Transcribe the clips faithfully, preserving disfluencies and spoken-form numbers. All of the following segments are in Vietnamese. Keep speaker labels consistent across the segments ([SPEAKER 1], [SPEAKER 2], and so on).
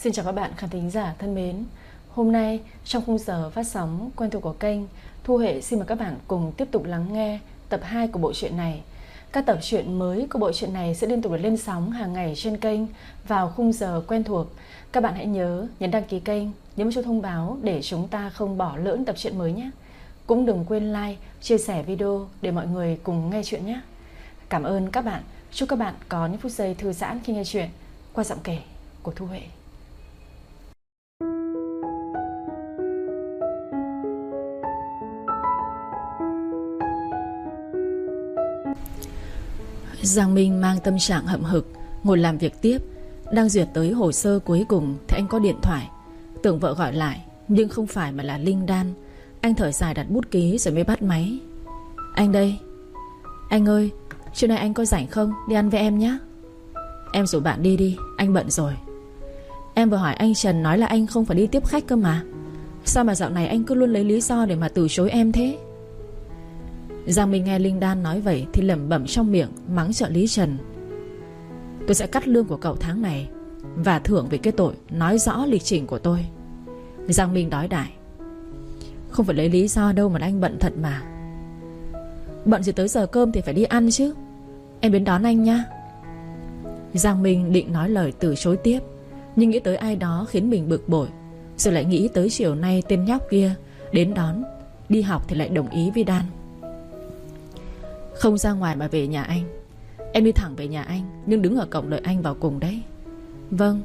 [SPEAKER 1] Xin chào các bạn khán thính giả thân mến. Hôm nay trong khung giờ phát sóng quen thuộc của kênh, Thu Hệ xin mời các bạn cùng tiếp tục lắng nghe tập hai của bộ truyện này. Các tập truyện mới của bộ truyện này sẽ liên tục được lên sóng hàng ngày trên kênh vào khung giờ quen thuộc. Các bạn hãy nhớ nhấn đăng ký kênh, nhấn chuông thông báo để chúng ta không bỏ lỡ tập truyện mới nhé. Cũng đừng quên like, chia sẻ video để mọi người cùng nghe chuyện nhé. Cảm ơn các bạn. Chúc các bạn có những phút giây thư giãn khi nghe chuyện qua giọng kể của Thu Hệ. Giang Minh mang tâm trạng hậm hực ngồi làm việc tiếp. Đang duyệt tới hồ sơ cuối cùng thì anh có điện thoại. Tưởng vợ gọi lại nhưng không phải mà là Linh Đan. Anh thở dài đặt bút ký rồi mới bắt máy. Anh đây. Anh ơi, trưa nay anh có rảnh không? Đi ăn với em nhé. Em rủ bạn đi đi, anh bận rồi. Em vừa hỏi anh Trần nói là anh không phải đi tiếp khách cơ mà. Sao mà dạo này anh cứ luôn lấy lý do để mà từ chối em thế? Giang Minh nghe Linh Đan nói vậy thì lẩm bẩm trong miệng mắng trợ lý Trần. Tôi sẽ cắt lương của cậu tháng này và thưởng vì cái tội nói rõ lịch trình của tôi. Giang Minh đói đại. Không phải lấy lý do đâu mà anh bận thật mà. Bận gì tới giờ cơm thì phải đi ăn chứ. Em đến đón anh nha. Giang Minh định nói lời từ chối tiếp, nhưng nghĩ tới ai đó khiến mình bực bội. Rồi lại nghĩ tới chiều nay tên nhóc kia đến đón. Đi học thì lại đồng ý với Đan. Không ra ngoài mà về nhà anh. Em đi thẳng về nhà anh, nhưng đứng ở cổng đợi anh vào cùng đấy. Vâng.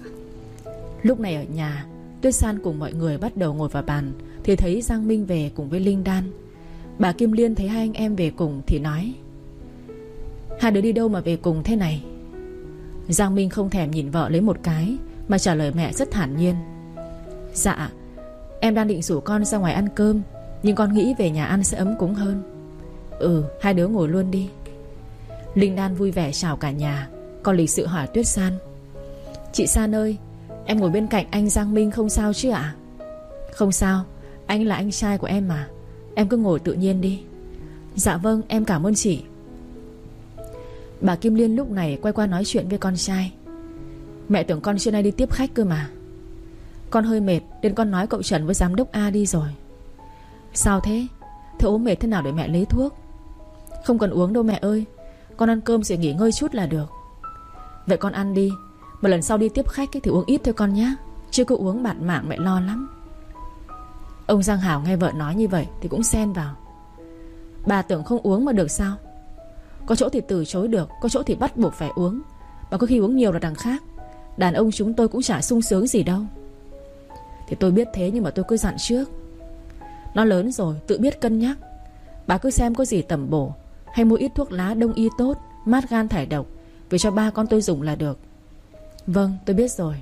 [SPEAKER 1] Lúc này ở nhà, Tuyết San cùng mọi người bắt đầu ngồi vào bàn thì thấy Giang Minh về cùng với Linh Đan. Bà Kim Liên thấy hai anh em về cùng thì nói: Hai đứa đi đâu mà về cùng thế này? Giang Minh không thèm nhìn vợ lấy một cái mà trả lời mẹ rất thản nhiên: Dạ, em đang định rủ con ra ngoài ăn cơm, nhưng con nghĩ về nhà ăn sẽ ấm cúng hơn. Ừ, hai đứa ngồi luôn đi. Linh Đan vui vẻ chào cả nhà, còn lịch sự hỏi Tuyết San: Chị San ơi, em ngồi bên cạnh anh Giang Minh không sao chứ ạ? Không sao, anh là anh trai của em mà. Em cứ ngồi tự nhiên đi. Dạ vâng, em cảm ơn chị. Bà Kim Liên lúc này quay qua nói chuyện với con trai: Mẹ tưởng con trưa nay đi tiếp khách cơ mà. Con hơi mệt nên con nói cậu Trần với giám đốc A đi rồi. Sao thế? Thế ốm mệt thế nào để mẹ lấy thuốc? Không cần uống đâu mẹ ơi, con ăn cơm rồi nghỉ ngơi chút là được. Vậy con ăn đi, một lần sau đi tiếp khách thì uống ít thôi con nhé, chứ cứ uống bạt mạng mẹ lo lắm. Ông Giang Hảo nghe vợ nói như vậy thì cũng xen vào: Bà tưởng không uống mà được sao? Có chỗ thì từ chối được, có chỗ thì bắt buộc phải uống. Mà có khi uống nhiều là đằng khác. Đàn ông chúng tôi cũng chả sung sướng gì đâu. Thì tôi biết thế nhưng mà tôi cứ dặn trước. Nó lớn rồi, tự biết cân nhắc. Bà cứ xem có gì tầm bổ, hay mua ít thuốc lá đông y tốt, mát gan thải độc, về cho ba con tôi dùng là được. Vâng, tôi biết rồi.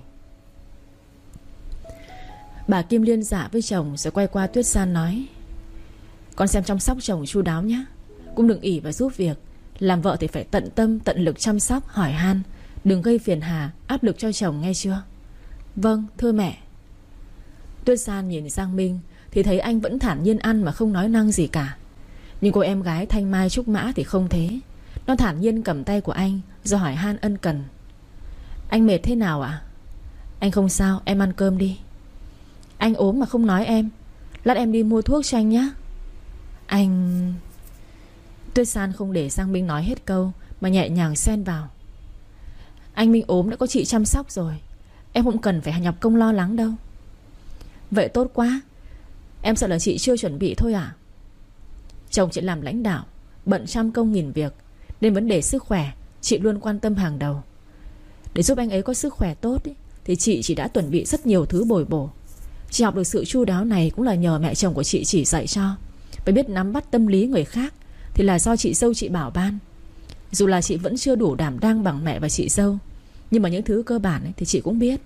[SPEAKER 1] Bà Kim Liên dạ với chồng rồi quay qua Tuyết San nói: Con xem chăm sóc chồng chu đáo nhé. Cũng đừng ỷ và giúp việc. Làm vợ thì phải tận tâm tận lực chăm sóc, hỏi han, đừng gây phiền hà, áp lực cho chồng nghe chưa? Vâng, thưa mẹ. Tuyết San nhìn Giang Minh thì thấy anh vẫn thản nhiên ăn mà không nói năng gì cả. Nhưng cô em gái Thanh Mai Trúc Mã thì không thế. Nó thản nhiên cầm tay của anh rồi hỏi han ân cần: Anh mệt thế nào ạ? Anh không sao, em ăn cơm đi. Anh ốm mà không nói em. Lát em đi mua thuốc cho anh nhé. Anh... Tuyết San không để Giang Minh nói hết câu mà nhẹ nhàng xen vào: Anh Minh ốm đã có chị chăm sóc rồi, em không cần phải nhọc công lo lắng đâu. Vậy tốt quá. Em sợ là chị chưa chuẩn bị thôi à? Chồng chị làm lãnh đạo, bận trăm công nghìn việc, nên vấn đề sức khỏe chị luôn quan tâm hàng đầu. Để giúp anh ấy có sức khỏe tốt ý, thì chị chỉ đã chuẩn bị rất nhiều thứ bồi bổ. Chị học được sự chu đáo này cũng là nhờ mẹ chồng của chị chỉ dạy cho. Phải biết nắm bắt tâm lý người khác thì là do chị dâu chị bảo ban. Dù là chị vẫn chưa đủ đảm đang bằng mẹ và chị dâu, nhưng mà những thứ cơ bản ấy thì chị cũng biết.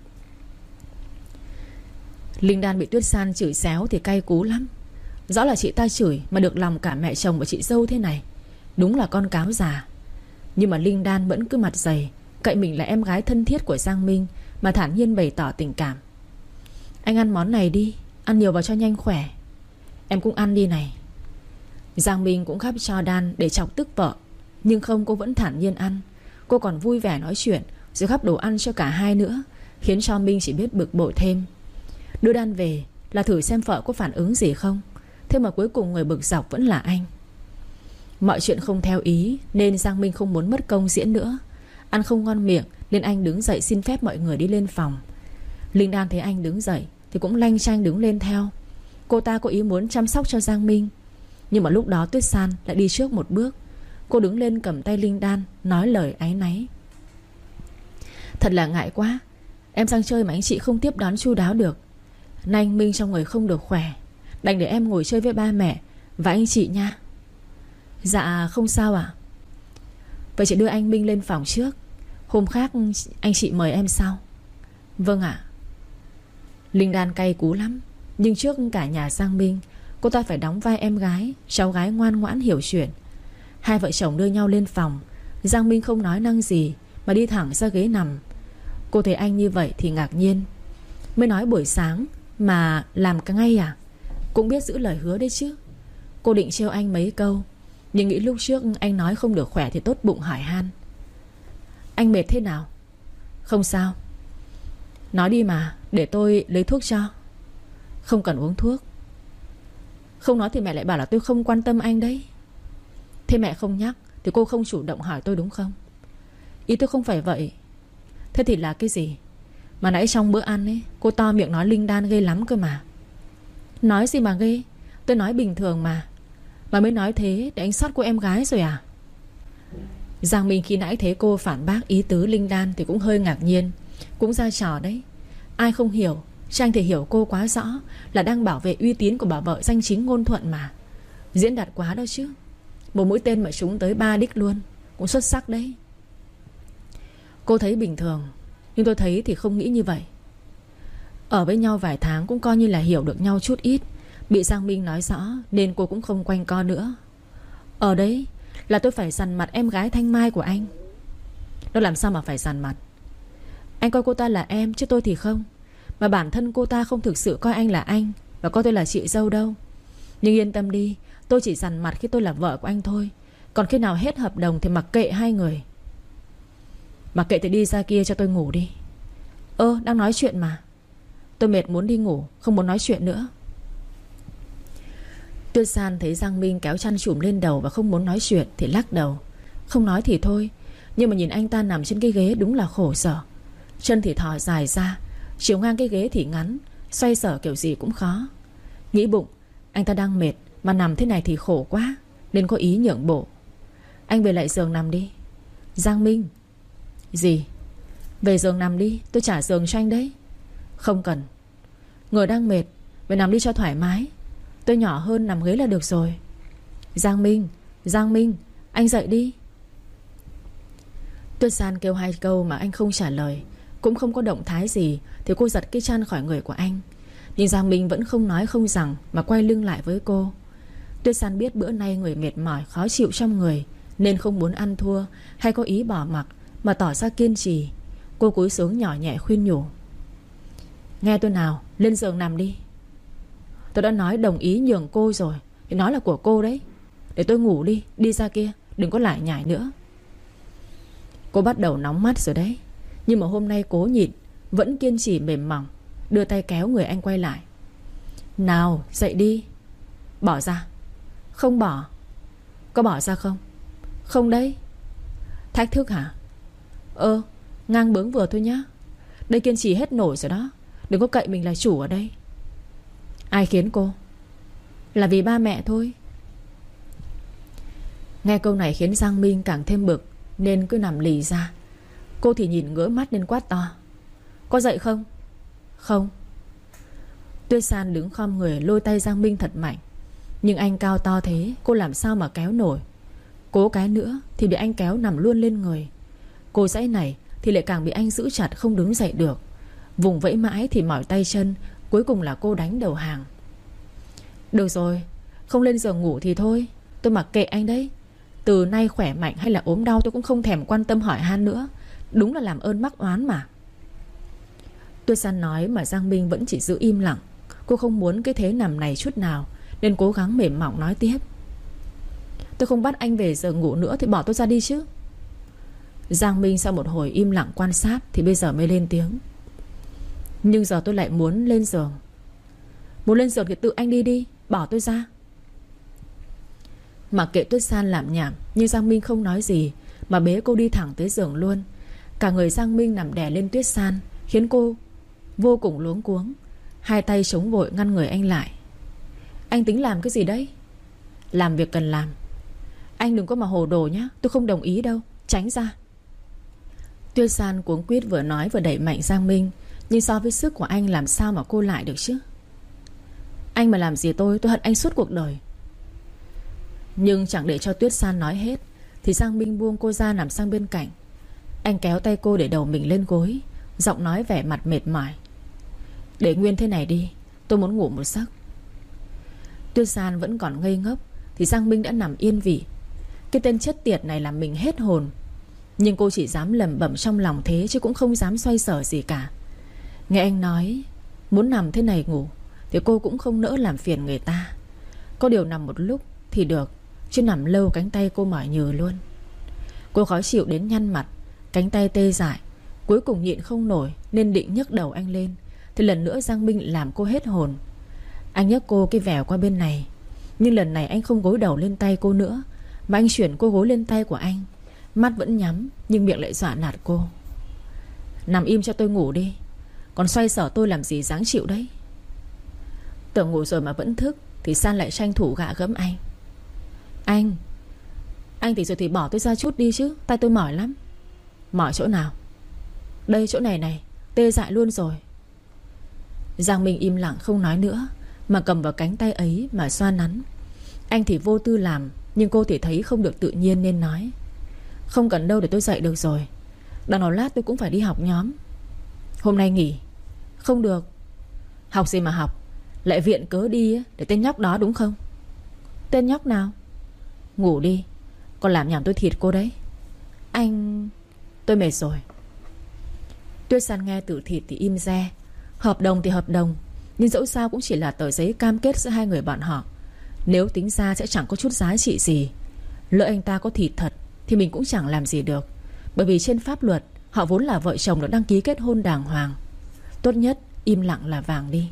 [SPEAKER 1] Linh Đan bị Tuyết San chửi xéo thì cay cú lắm. Rõ là chị ta chửi mà được lòng cả mẹ chồng và chị dâu thế này. Đúng là con cáo già. Nhưng mà Linh Đan vẫn cứ mặt dày, cậy mình là em gái thân thiết của Giang Minh mà thản nhiên bày tỏ tình cảm. Anh ăn món này đi, ăn nhiều vào cho nhanh khỏe. Em cũng ăn đi này. Giang Minh cũng gắp cho Đan để chọc tức vợ, nhưng không, cô vẫn thản nhiên ăn. Cô còn vui vẻ nói chuyện rồi gắp đồ ăn cho cả hai nữa, khiến cho Minh chỉ biết bực bội thêm. Đưa Đan về là thử xem vợ có phản ứng gì không, thế mà cuối cùng người bực dọc vẫn là anh. Mọi chuyện không theo ý nên Giang Minh không muốn mất công diễn nữa. Ăn không ngon miệng nên anh đứng dậy xin phép mọi người đi lên phòng. Linh Đan thấy anh đứng dậy thì cũng lanh chanh đứng lên theo. Cô ta có ý muốn chăm sóc cho Giang Minh, nhưng mà lúc đó Tuyết San lại đi trước một bước. Cô đứng lên cầm tay Linh Đan, nói lời áy náy: Thật là ngại quá, em sang chơi mà anh chị không tiếp đón chu đáo được. Nay anh Minh trong người không được khỏe, đành để em ngồi chơi với ba mẹ và anh chị nha. Dạ không sao ạ. Vậy chị đưa anh Minh lên phòng trước, hôm khác anh chị mời em sau. Vâng ạ. Linh Đan cay cú lắm, nhưng trước cả nhà Giang Minh, cô ta phải đóng vai em gái, cháu gái ngoan ngoãn hiểu chuyện. Hai vợ chồng đưa nhau lên phòng. Giang Minh không nói năng gì mà đi thẳng ra ghế nằm. Cô thấy anh như vậy thì ngạc nhiên. Mới nói buổi sáng mà làm cả ngay à? Cũng biết giữ lời hứa đấy chứ. Cô định trêu anh mấy câu, nhưng nghĩ lúc trước anh nói không được khỏe thì tốt bụng hỏi han: Anh mệt thế nào? Không sao. Nói đi mà, để tôi lấy thuốc cho. Không cần uống thuốc. Không nói thì mẹ lại bảo là tôi không quan tâm anh đấy. Thế mẹ không nhắc thì cô không chủ động hỏi tôi đúng không? Ý tôi không phải vậy. Thế thì là cái gì? Mà nãy trong bữa ăn ấy, cô to miệng nói Linh Đan ghê lắm cơ mà. Nói gì mà ghê? Tôi nói bình thường mà. Mà mới nói thế để anh sót cô em gái rồi à? Giang Minh khi nãy thấy cô phản bác ý tứ Linh Đan thì cũng hơi ngạc nhiên. Cũng ra trò đấy. Ai không hiểu, chứ anh thì hiểu cô quá rõ, là đang bảo vệ uy tín của bà vợ danh chính ngôn thuận mà. Diễn đạt quá đâu chứ. Một mũi tên mà trúng tới ba đích luôn, cũng xuất sắc đấy. Cô thấy bình thường, nhưng tôi thấy thì không nghĩ như vậy. Ở với nhau vài tháng cũng coi như là hiểu được nhau chút ít. Bị Giang Minh nói rõ nên cô cũng không quanh co nữa. Ở đấy là tôi phải dằn mặt em gái Thanh Mai của anh. Nó làm sao mà phải dằn mặt? Anh coi cô ta là em chứ tôi thì không. Mà bản thân cô ta không thực sự coi anh là anh và coi tôi là chị dâu đâu. Nhưng yên tâm đi, tôi chỉ dằn mặt khi tôi là vợ của anh thôi. Còn khi nào hết hợp đồng thì mặc kệ hai người. Mặc kệ thì đi ra kia cho tôi ngủ đi. Ơ đang nói chuyện mà. Tôi mệt muốn đi ngủ, không muốn nói chuyện nữa. Tuyết San thấy Giang Minh kéo chăn trùm lên đầu và không muốn nói chuyện thì lắc đầu. Không nói thì thôi, nhưng mà nhìn anh ta nằm trên cái ghế đúng là khổ sở. Chân thì thò dài ra, chiều ngang cái ghế thì ngắn, xoay sở kiểu gì cũng khó. Nghĩ bụng, anh ta đang mệt mà nằm thế này thì khổ quá, nên có ý nhượng bộ. Anh về lại giường nằm đi. Giang Minh. Gì? Về giường nằm đi, tôi trả giường cho anh đấy. Không cần. Người đang mệt, về nằm đi cho thoải mái. Tôi nhỏ hơn nằm ghế là được rồi. Giang Minh, Giang Minh, anh dậy đi. Tuyết San kêu hai câu mà anh không trả lời, cũng không có động thái gì. Thì cô giật cái chăn khỏi người của anh. Nhưng Giang Minh vẫn không nói không rằng mà quay lưng lại với cô. Tuyết San biết bữa nay người mệt mỏi khó chịu trong người, nên không muốn ăn thua hay có ý bỏ mặc, mà tỏ ra kiên trì. Cô cúi xuống nhỏ nhẹ khuyên nhủ: Nghe tôi nào, lên giường nằm đi. Tôi đã nói đồng ý nhường cô rồi, thì nói là của cô đấy. Để tôi ngủ đi, đi ra kia, đừng có lải nhải nữa. Cô bắt đầu nóng mắt rồi đấy. Nhưng mà hôm nay cố nhịn, vẫn kiên trì mềm mỏng, đưa tay kéo người anh quay lại. Nào, dậy đi. Bỏ ra. Không bỏ. Có bỏ ra không? Không đấy. Thách thức hả? Ơ, ngang bướng vừa thôi nhá. Đây kiên trì hết nổi rồi đó. Đừng có cậy mình là chủ ở đây. Ai khiến cô? Là vì ba mẹ thôi. Nghe câu này khiến Giang Minh càng thêm bực, nên cứ nằm lì ra. Cô thì nhìn ngứa mắt nên quát to: Có dậy không? Không. Tuyết San đứng khom người lôi tay Giang Minh thật mạnh. Nhưng anh cao to thế, cô làm sao mà kéo nổi. Cố cái nữa thì bị anh kéo nằm luôn lên người. Cô dãy này thì lại càng bị anh giữ chặt không đứng dậy được. Vùng vẫy mãi thì mỏi tay chân. Cuối cùng là cô đánh đầu hàng. Được rồi, không lên giường ngủ thì thôi, tôi mặc kệ anh đấy. Từ nay khỏe mạnh hay là ốm đau tôi cũng không thèm quan tâm hỏi han nữa. Đúng là làm ơn mắc oán mà. Tuyết San nói mà Giang Minh vẫn chỉ giữ im lặng. Cô không muốn cái thế nằm này chút nào, nên cố gắng mềm mỏng nói tiếp: Tôi không bắt anh về giường ngủ nữa thì bỏ tôi ra đi chứ. Giang Minh sau một hồi im lặng quan sát thì bây giờ mới lên tiếng: Nhưng giờ tôi lại muốn lên giường. Muốn lên giường thì tự anh đi đi, bỏ tôi ra. Mặc kệ Tuyết San làm nhảm, nhưng Giang Minh không nói gì, mà bế cô đi thẳng tới giường luôn. Cả người Giang Minh nằm đè lên Tuyết San, khiến cô vô cùng luống cuống. Hai tay chống vội ngăn người anh lại. Anh tính làm cái gì đấy? Làm việc cần làm. Anh đừng có mà hồ đồ nhá, tôi không đồng ý đâu. Tránh ra. Tuyết San cuống quýt vừa nói vừa đẩy mạnh Giang Minh. Nhưng so với sức của anh làm sao mà cô lại được chứ? Anh mà làm gì tôi, tôi hận anh suốt cuộc đời. Nhưng chẳng để cho Tuyết San nói hết thì Giang Minh buông cô ra nằm sang bên cạnh. Anh kéo tay cô để đầu mình lên gối, giọng nói vẻ mặt mệt mỏi. Để nguyên thế này đi, tôi muốn ngủ một giấc. Tuyết San vẫn còn ngây ngốc thì Giang Minh đã nằm yên vị. Cái tên chết tiệt này làm mình hết hồn. Nhưng cô chỉ dám lẩm bẩm trong lòng thế, chứ cũng không dám xoay sở gì cả. Nghe anh nói muốn nằm thế này ngủ thì cô cũng không nỡ làm phiền người ta. Có điều nằm một lúc thì được, chứ nằm lâu cánh tay cô mỏi nhừ luôn. Cô khó chịu đến nhăn mặt, cánh tay tê dại. Cuối cùng nhịn không nổi nên định nhấc đầu anh lên, thì lần nữa Giang Minh làm cô hết hồn. Anh nhấc cô cái vèo qua bên này, nhưng lần này anh không gối đầu lên tay cô nữa, mà anh chuyển cô gối lên tay của anh. Mắt vẫn nhắm nhưng miệng lại dọa nạt cô. Nằm im cho tôi ngủ đi, còn xoay sở tôi làm gì dáng chịu đấy. Tưởng ngủ rồi mà vẫn thức thì San lại tranh thủ gạ gẫm anh. Anh Anh thì rồi thì bỏ tôi ra chút đi chứ, tay tôi mỏi lắm. Mỏi chỗ nào? Đây, chỗ này này, tê dại luôn rồi. Giang Minh im lặng không nói nữa, mà cầm vào cánh tay ấy mà xoa nắn. Anh thì vô tư làm, nhưng cô thì thấy không được tự nhiên nên nói. Không cần đâu, để tôi dậy được rồi. Đằng nào lát tôi cũng phải đi học nhóm. Hôm nay nghỉ. Không được. Học gì mà học, lại viện cớ đi để tên nhóc đó đúng không? Tên nhóc nào? Ngủ đi, còn làm nhảm tôi thịt cô đấy. Anh... Tôi mệt rồi. Tuyết San nghe từ thịt thì im re. Hợp đồng thì hợp đồng, nhưng dẫu sao cũng chỉ là tờ giấy cam kết giữa hai người bọn họ. Nếu tính ra sẽ chẳng có chút giá trị gì. Lỡ anh ta có thịt thật thì mình cũng chẳng làm gì được, bởi vì trên pháp luật họ vốn là vợ chồng được đăng ký kết hôn đàng hoàng. Tốt nhất im lặng là vàng đi.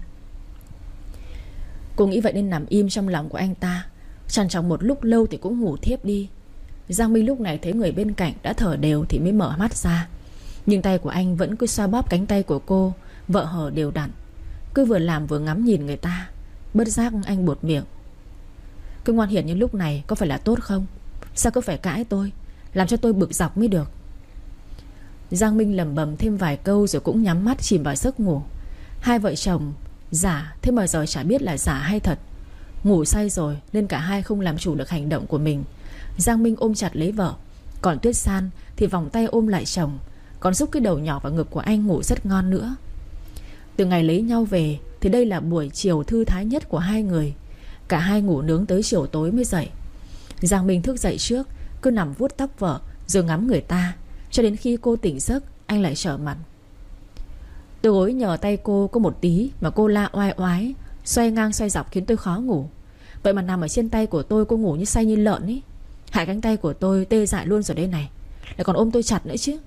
[SPEAKER 1] Cô nghĩ vậy nên nằm im trong lòng của anh ta. Trằn trọc một lúc lâu thì cũng ngủ thiếp đi. Giang Minh lúc này thấy người bên cạnh đã thở đều thì mới mở mắt ra. Nhưng tay của anh vẫn cứ xoa bóp cánh tay của cô, vợ hở đều đặn. Cứ vừa làm vừa ngắm nhìn người ta. Bất giác anh buột miệng. Cứ ngoan hiền như lúc này có phải là tốt không? Sao cứ phải cãi tôi, làm cho tôi bực dọc mới được. Giang Minh lẩm bẩm thêm vài câu rồi cũng nhắm mắt chìm vào giấc ngủ. Hai vợ chồng giả thế mà giờ chả biết là giả hay thật. Ngủ say rồi nên cả hai không làm chủ được hành động của mình. Giang Minh ôm chặt lấy vợ, còn Tuyết San thì vòng tay ôm lại chồng, còn giúp cái đầu nhỏ vào ngực của anh ngủ rất ngon nữa. Từ ngày lấy nhau về thì đây là buổi chiều thư thái nhất của hai người. Cả hai ngủ nướng tới chiều tối mới dậy. Giang Minh thức dậy trước, cứ nằm vuốt tóc vợ rồi ngắm người ta, cho đến khi cô tỉnh giấc anh lại trở mặt. Tôi gối nhờ tay cô có một tí mà cô la oai oái, xoay ngang xoay dọc khiến tôi khó ngủ. Vậy mà nằm ở trên tay của tôi cô ngủ như say như lợn ý. Hại cánh tay của tôi tê dại luôn rồi đây này, lại còn ôm tôi chặt nữa chứ.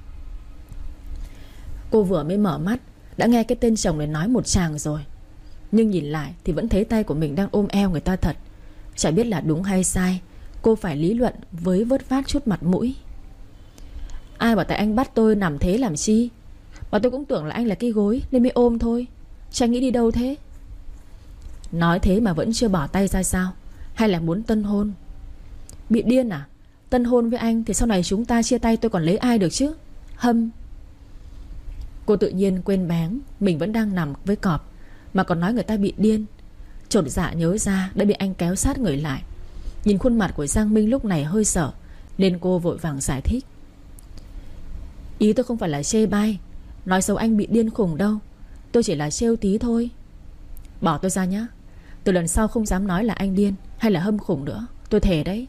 [SPEAKER 1] Cô vừa mới mở mắt đã nghe cái tên chồng này nói một tràng rồi, nhưng nhìn lại thì vẫn thấy tay của mình đang ôm eo người ta thật. Chả biết là đúng hay sai, cô phải lý luận với vớt vát chút mặt mũi. Ai bảo tại anh bắt tôi nằm thế làm chi? Mà tôi cũng tưởng là anh là cái gối nên mới ôm thôi, chứ anh nghĩ đi đâu thế? Nói thế mà vẫn chưa bỏ tay ra sao? Hay là muốn tân hôn? Bị điên à? Tân hôn với anh thì sau này chúng ta chia tay tôi còn lấy ai được chứ? Hâm. Cô tự nhiên quên bén mình vẫn đang nằm với cọp, mà còn nói người ta bị điên. Chột dạ nhớ ra đã bị anh kéo sát người lại. Nhìn khuôn mặt của Giang Minh lúc này hơi sợ, nên cô vội vàng giải thích. Ý tôi không phải là chê bai, nói xấu anh bị điên khùng đâu. Tôi chỉ là trêu tí thôi. Bỏ tôi ra nhá. Từ lần sau không dám nói là anh điên hay là hâm khủng nữa, tôi thề đấy.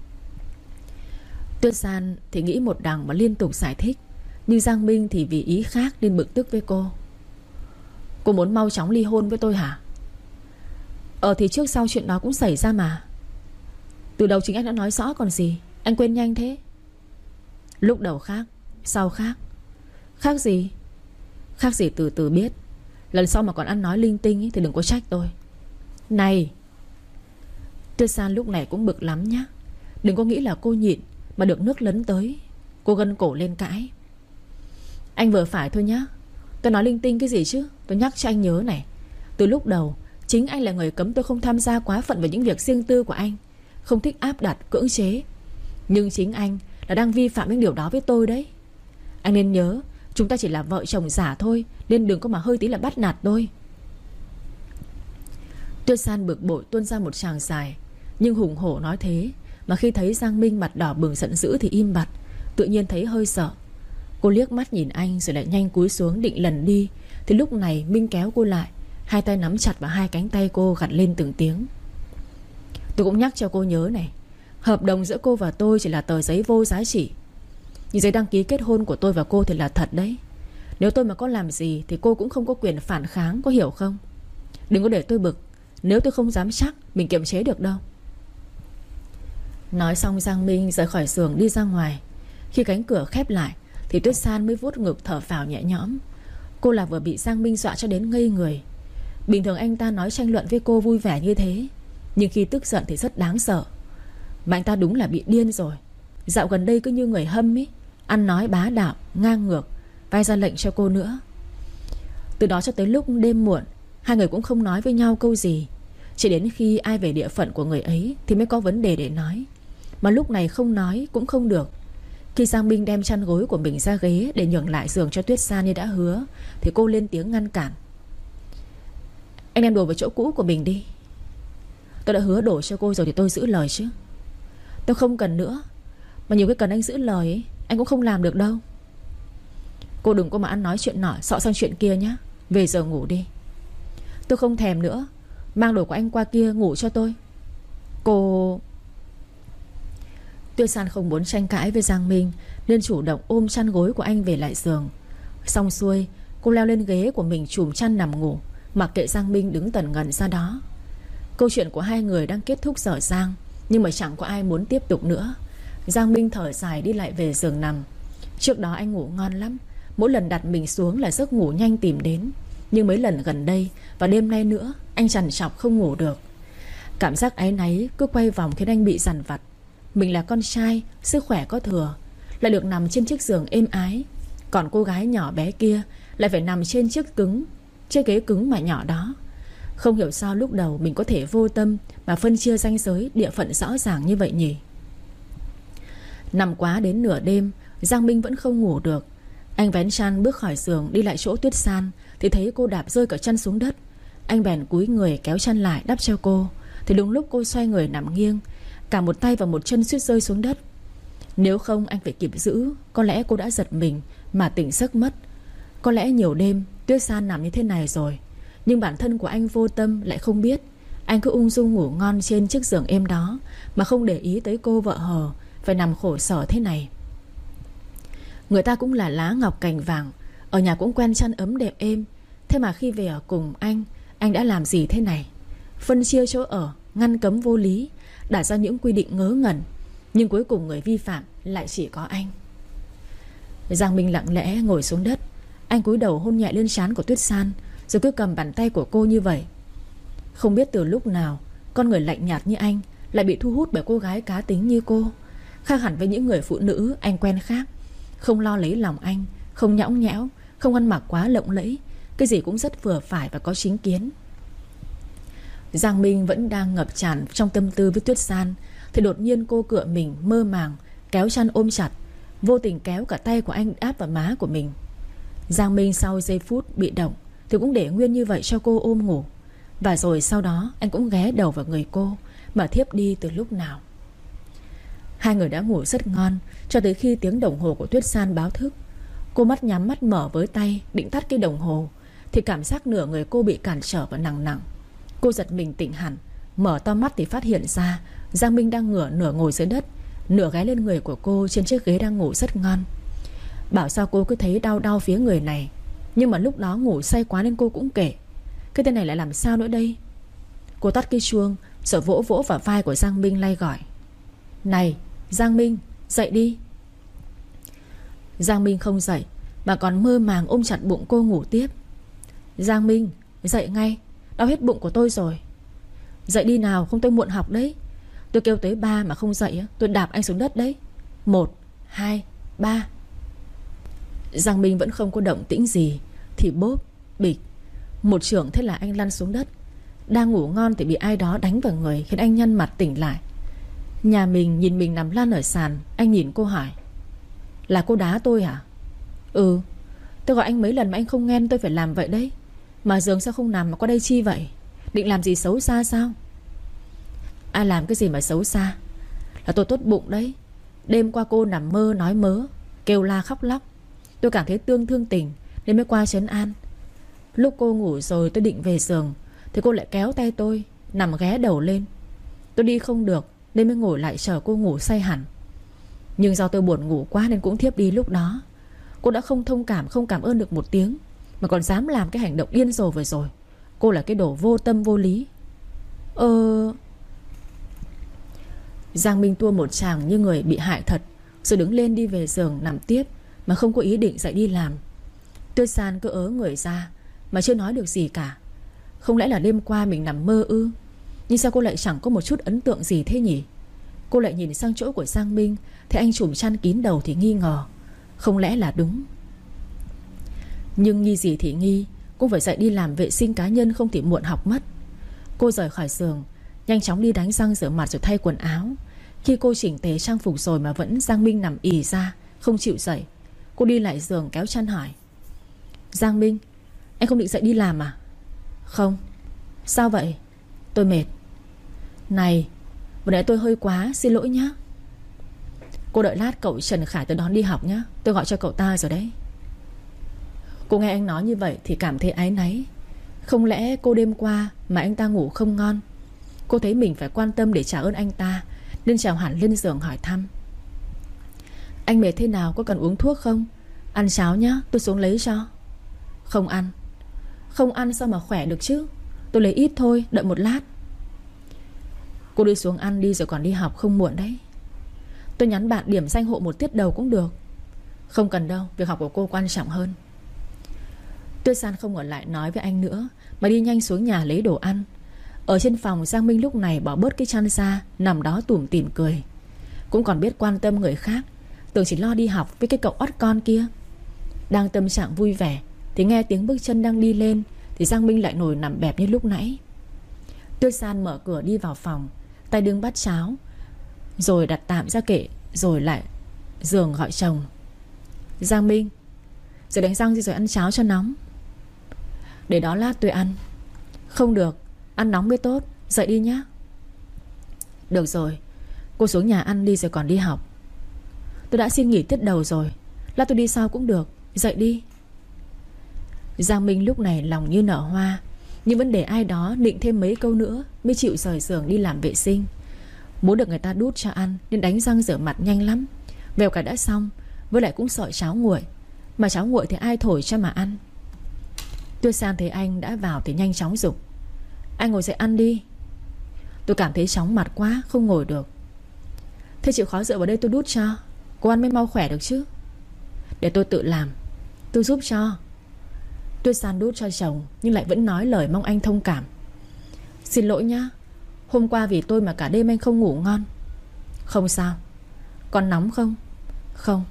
[SPEAKER 1] Tuyết San thì nghĩ một đằng mà liên tục giải thích, nhưng Giang Minh thì vì ý khác nên bực tức với cô. Cô muốn mau chóng ly hôn với tôi hả? Ờ thì trước sau chuyện đó cũng xảy ra mà. Từ đầu chính anh đã nói rõ còn gì. Anh quên nhanh thế. Lúc đầu khác, sau khác. Khác gì? Khác gì từ từ biết. Lần sau mà còn ăn nói linh tinh ý, thì đừng có trách tôi. Này, Tuyết San lúc này cũng bực lắm nhá. Đừng có nghĩ là cô nhịn mà được nước lấn tới. Cô gân cổ lên cãi. Anh vừa phải thôi nhá. Tôi nói linh tinh cái gì chứ. Tôi nhắc cho anh nhớ này, từ lúc đầu chính anh là người cấm tôi không tham gia quá phận vào những việc riêng tư của anh, không thích áp đặt, cưỡng chế. Nhưng chính anh là đang vi phạm những điều đó với tôi đấy. Anh nên nhớ, chúng ta chỉ là vợ chồng giả thôi, nên đừng có mà hơi tí là bắt nạt tôi. Tuyết San bực bội tuôn ra một tràng dài. Nhưng hùng hổ nói thế mà khi thấy Giang Minh mặt đỏ bừng giận dữ thì im bặt. Tự nhiên thấy hơi sợ. Cô liếc mắt nhìn anh rồi lại nhanh cúi xuống định lần đi. Thì lúc này Minh kéo cô lại, hai tay nắm chặt vào hai cánh tay cô, gằn lên từng tiếng. Tôi cũng nhắc cho cô nhớ này, hợp đồng giữa cô và tôi chỉ là tờ giấy vô giá trị. Nhưng giấy đăng ký kết hôn của tôi và cô thì là thật đấy. Nếu tôi mà có làm gì thì cô cũng không có quyền phản kháng, có hiểu không? Đừng có để tôi bực. Nếu tôi không dám chắc mình kiềm chế được đâu. Nói xong Giang Minh rời khỏi giường đi ra ngoài. Khi cánh cửa khép lại thì Tuyết San mới vuốt ngực thở phào nhẹ nhõm. Cô là vừa bị Giang Minh dọa cho đến ngây người. Bình thường anh ta nói tranh luận với cô vui vẻ như thế, nhưng khi tức giận thì rất đáng sợ. Mà anh ta đúng là bị điên rồi. Dạo gần đây cứ như người hâm ấy, ăn nói bá đạo, ngang ngược, vai ra lệnh cho cô nữa. Từ đó cho tới lúc đêm muộn, hai người cũng không nói với nhau câu gì. Chỉ đến khi ai về địa phận của người ấy thì mới có vấn đề để nói. Mà lúc này không nói cũng không được. Khi Giang Minh đem chăn gối của mình ra ghế để nhường lại giường cho Tuyết San như đã hứa, thì cô lên tiếng ngăn cản. Anh đem đồ về chỗ cũ của mình đi. Tôi đã hứa đổ cho cô rồi thì tôi giữ lời chứ. Tôi không cần nữa. Mà nhiều cái cần anh giữ lời ấy, anh cũng không làm được đâu. Cô đừng có mà ăn nói chuyện nọ xọ sang chuyện kia nhé. Về giờ ngủ đi. Tôi không thèm nữa. Mang đồ của anh qua kia ngủ cho tôi. Cô... Tuyết San không muốn tranh cãi với Giang Minh nên chủ động ôm chăn gối của anh về lại giường. Xong xuôi, cô leo lên ghế của mình chùm chăn nằm ngủ, mặc kệ Giang Minh đứng tần ngần ra đó. Câu chuyện của hai người đang kết thúc dở dang, nhưng mà chẳng có ai muốn tiếp tục nữa. Giang Minh thở dài đi lại về giường nằm. Trước đó anh ngủ ngon lắm. Mỗi lần đặt mình xuống là giấc ngủ nhanh tìm đến. Nhưng mấy lần gần đây và đêm nay nữa, anh trằn trọc không ngủ được. Cảm giác áy náy cứ quay vòng khiến anh bị dằn vặt. Mình là con trai, sức khỏe có thừa, lại được nằm trên chiếc giường êm ái. Còn cô gái nhỏ bé kia lại phải nằm trên chiếc cứng, chiếc ghế cứng mà nhỏ đó. Không hiểu sao lúc đầu mình có thể vô tâm mà phân chia ranh giới địa phận rõ ràng như vậy nhỉ. Nằm quá đến nửa đêm, Giang Minh vẫn không ngủ được. Anh vén chăn bước khỏi giường đi lại chỗ Tuyết San thì thấy cô đạp rơi cả chân xuống đất. Anh bèn cúi người kéo chân lại đắp cho cô. Thì đúng lúc cô xoay người nằm nghiêng, cả một tay và một chân suýt rơi xuống đất. Nếu không anh phải kịp giữ, có lẽ cô đã giật mình mà tỉnh giấc mất. Có lẽ nhiều đêm Tuyết San nằm như thế này rồi, nhưng bản thân của anh vô tâm lại không biết. Anh cứ ung dung ngủ ngon trên chiếc giường êm đó mà không để ý tới cô vợ hờ phải nằm khổ sở thế này. Người ta cũng là lá ngọc cành vàng, ở nhà cũng quen chăn ấm đệm êm. Thế mà khi về ở cùng anh, anh đã làm gì thế này? Phân chia chỗ ở, ngăn cấm vô lý, đặt ra những quy định ngớ ngẩn. Nhưng cuối cùng người vi phạm lại chỉ có anh. Giang Minh lặng lẽ ngồi xuống đất. Anh cúi đầu hôn nhẹ lên trán của Tuyết San, rồi cứ cầm bàn tay của cô như vậy. Không biết từ lúc nào con người lạnh nhạt như anh lại bị thu hút bởi cô gái cá tính như cô. Khác hẳn với những người phụ nữ anh quen khác. Không lo lấy lòng anh, không nhõng nhẽo, không ăn mặc quá lộng lẫy, cái gì cũng rất vừa phải và có chính kiến. Giang Minh vẫn đang ngập tràn trong tâm tư với Tuyết San thì đột nhiên cô cựa mình mơ màng, kéo chăn ôm chặt, vô tình kéo cả tay của anh áp vào má của mình. Giang Minh sau giây phút bị động thì cũng để nguyên như vậy cho cô ôm ngủ. Và rồi sau đó anh cũng ghé đầu vào người cô mà thiếp đi từ lúc nào. Hai người đã ngủ rất ngon cho tới khi tiếng đồng hồ của Tuyết San báo thức. Cô mắt nhắm mắt mở với tay định tắt cái đồng hồ thì cảm giác nửa người cô bị cản trở và nặng nặng. Cô giật mình tỉnh hẳn, mở to mắt thì phát hiện ra Giang Minh đang ngửa nửa ngồi dưới đất, nửa ghé lên người của cô trên chiếc ghế đang ngủ rất ngon. Bảo sao cô cứ thấy đau đau phía người này, nhưng mà lúc đó ngủ say quá nên cô cũng kể. Cái tên này lại làm sao nữa đây? Cô tắt cái chuông rồi vỗ vỗ vào vai của Giang Minh lay gọi. Này Giang Minh, dậy đi. Giang Minh không dậy mà còn mơ màng ôm chặt bụng cô ngủ tiếp. Giang Minh, dậy ngay, đau hết bụng của tôi rồi. Dậy đi nào, không tôi muộn học đấy. Tôi kêu tới ba mà không dậy tôi đạp anh xuống đất đấy. Một, hai, ba. Giang Minh vẫn không có động tĩnh gì thì bốp, bịch, một chưởng, thế là anh lăn xuống đất. Đang ngủ ngon thì bị ai đó đánh vào người, khiến anh nhăn mặt tỉnh lại. Nhà mình nhìn mình nằm lăn ở sàn. Anh nhìn cô hỏi: là cô đá tôi hả? Ừ, tôi gọi anh mấy lần mà anh không nghe tôi phải làm vậy đấy. Mà giường sao không nằm mà qua đây chi vậy? Định làm gì xấu xa sao? Ai làm cái gì mà xấu xa? Là tôi tốt bụng đấy. Đêm qua cô nằm mơ nói mớ, kêu la khóc lóc. Tôi cảm thấy tương thương tình nên mới qua trấn an. Lúc cô ngủ rồi tôi định về giường thì cô lại kéo tay tôi, nằm ghé đầu lên. Tôi đi không được nên mới ngồi lại chờ cô ngủ say hẳn. Nhưng do tôi buồn ngủ quá nên cũng thiếp đi lúc đó. Cô đã không thông cảm, không cảm ơn được một tiếng, mà còn dám làm cái hành động điên rồ vừa rồi. Cô là cái đồ vô tâm vô lý. Ờ... Giang Minh tua một tràng như người bị hại thật, rồi đứng lên đi về giường nằm tiếp, mà không có ý định dậy đi làm. Tuyết San cứ ớ người ra mà chưa nói được gì cả. Không lẽ là đêm qua mình nằm mơ ư? Nhưng sao cô lại chẳng có một chút ấn tượng gì thế nhỉ? Cô lại nhìn sang chỗ của Giang Minh, thấy anh trùm chăn kín đầu thì nghi ngờ. Không lẽ là đúng? Nhưng nghi gì thì nghi, cũng phải dậy đi làm vệ sinh cá nhân, không thì muộn học mất. Cô rời khỏi giường, nhanh chóng đi đánh răng rửa mặt rồi thay quần áo. Khi cô chỉnh tề trang phục rồi mà vẫn Giang Minh nằm ì ra, không chịu dậy. Cô đi lại giường kéo chăn hỏi: Giang Minh, anh không định dậy đi làm à? Không. Sao vậy? Tôi mệt. Này, vừa nãy tôi hơi quá, xin lỗi nhá. Cô đợi lát cậu Trần Khải tới đón đi học nhá, tôi gọi cho cậu ta rồi đấy. Cô nghe anh nói như vậy thì cảm thấy áy náy. Không lẽ cô đêm qua mà anh ta ngủ không ngon? Cô thấy mình phải quan tâm để trả ơn anh ta, nên trèo hẳn lên giường hỏi thăm: Anh mệt thế nào, có cần uống thuốc không? Ăn cháo nhá, tôi xuống lấy cho. Không ăn. Không ăn sao mà khỏe được chứ? Tôi lấy ít thôi, đợi một lát. Cô đi xuống ăn đi rồi còn đi học, không muộn đấy. Tôi nhắn bạn điểm danh hộ một tiết đầu cũng được. Không cần đâu, việc học của cô quan trọng hơn. Tuyết San không ở lại nói với anh nữa, mà đi nhanh xuống nhà lấy đồ ăn. Ở trên phòng, Giang Minh lúc này bỏ bớt cái chăn ra, nằm đó tủm tỉm cười. Cũng còn biết quan tâm người khác, tưởng chỉ lo đi học với cái cậu oắt con kia. Đang tâm trạng vui vẻ thì nghe tiếng bước chân đang đi lên, thì Giang Minh lại ngồi nằm bẹp như lúc nãy. Tuyết San mở cửa đi vào phòng, tay đương bát cháo, rồi đặt tạm ra kệ, rồi lại giường gọi chồng: Giang Minh, rồi đánh răng gì rồi ăn cháo cho nóng. Để đó lát tôi ăn. Không được, ăn nóng mới tốt, dậy đi nhá. Được rồi, cô xuống nhà ăn đi rồi còn đi học. Tôi đã xin nghỉ tiết đầu rồi, lát tôi đi sau cũng được, dậy đi. Giang Minh lúc này lòng như nở hoa, nhưng vẫn để ai đó định thêm mấy câu nữa mới chịu rời giường đi làm vệ sinh. Muốn được người ta đút cho ăn nên đánh răng rửa mặt nhanh lắm. Vèo cả đã xong, với lại cũng sợ cháo nguội. Mà cháo nguội thì ai thổi cho mà ăn. Tuyết San thấy anh đã vào thì nhanh chóng giục: Anh ngồi dậy ăn đi. Tôi cảm thấy chóng mặt quá, không ngồi được. Thế chịu khó dựa vào đây tôi đút cho, cô ăn mới mau khỏe được chứ. Để tôi tự làm, tôi giúp cho. Tuyết San đút cho chồng, nhưng lại vẫn nói lời mong anh thông cảm: Xin lỗi nhá, hôm qua vì tôi mà cả đêm anh không ngủ ngon. Không sao. Còn nóng không? Không.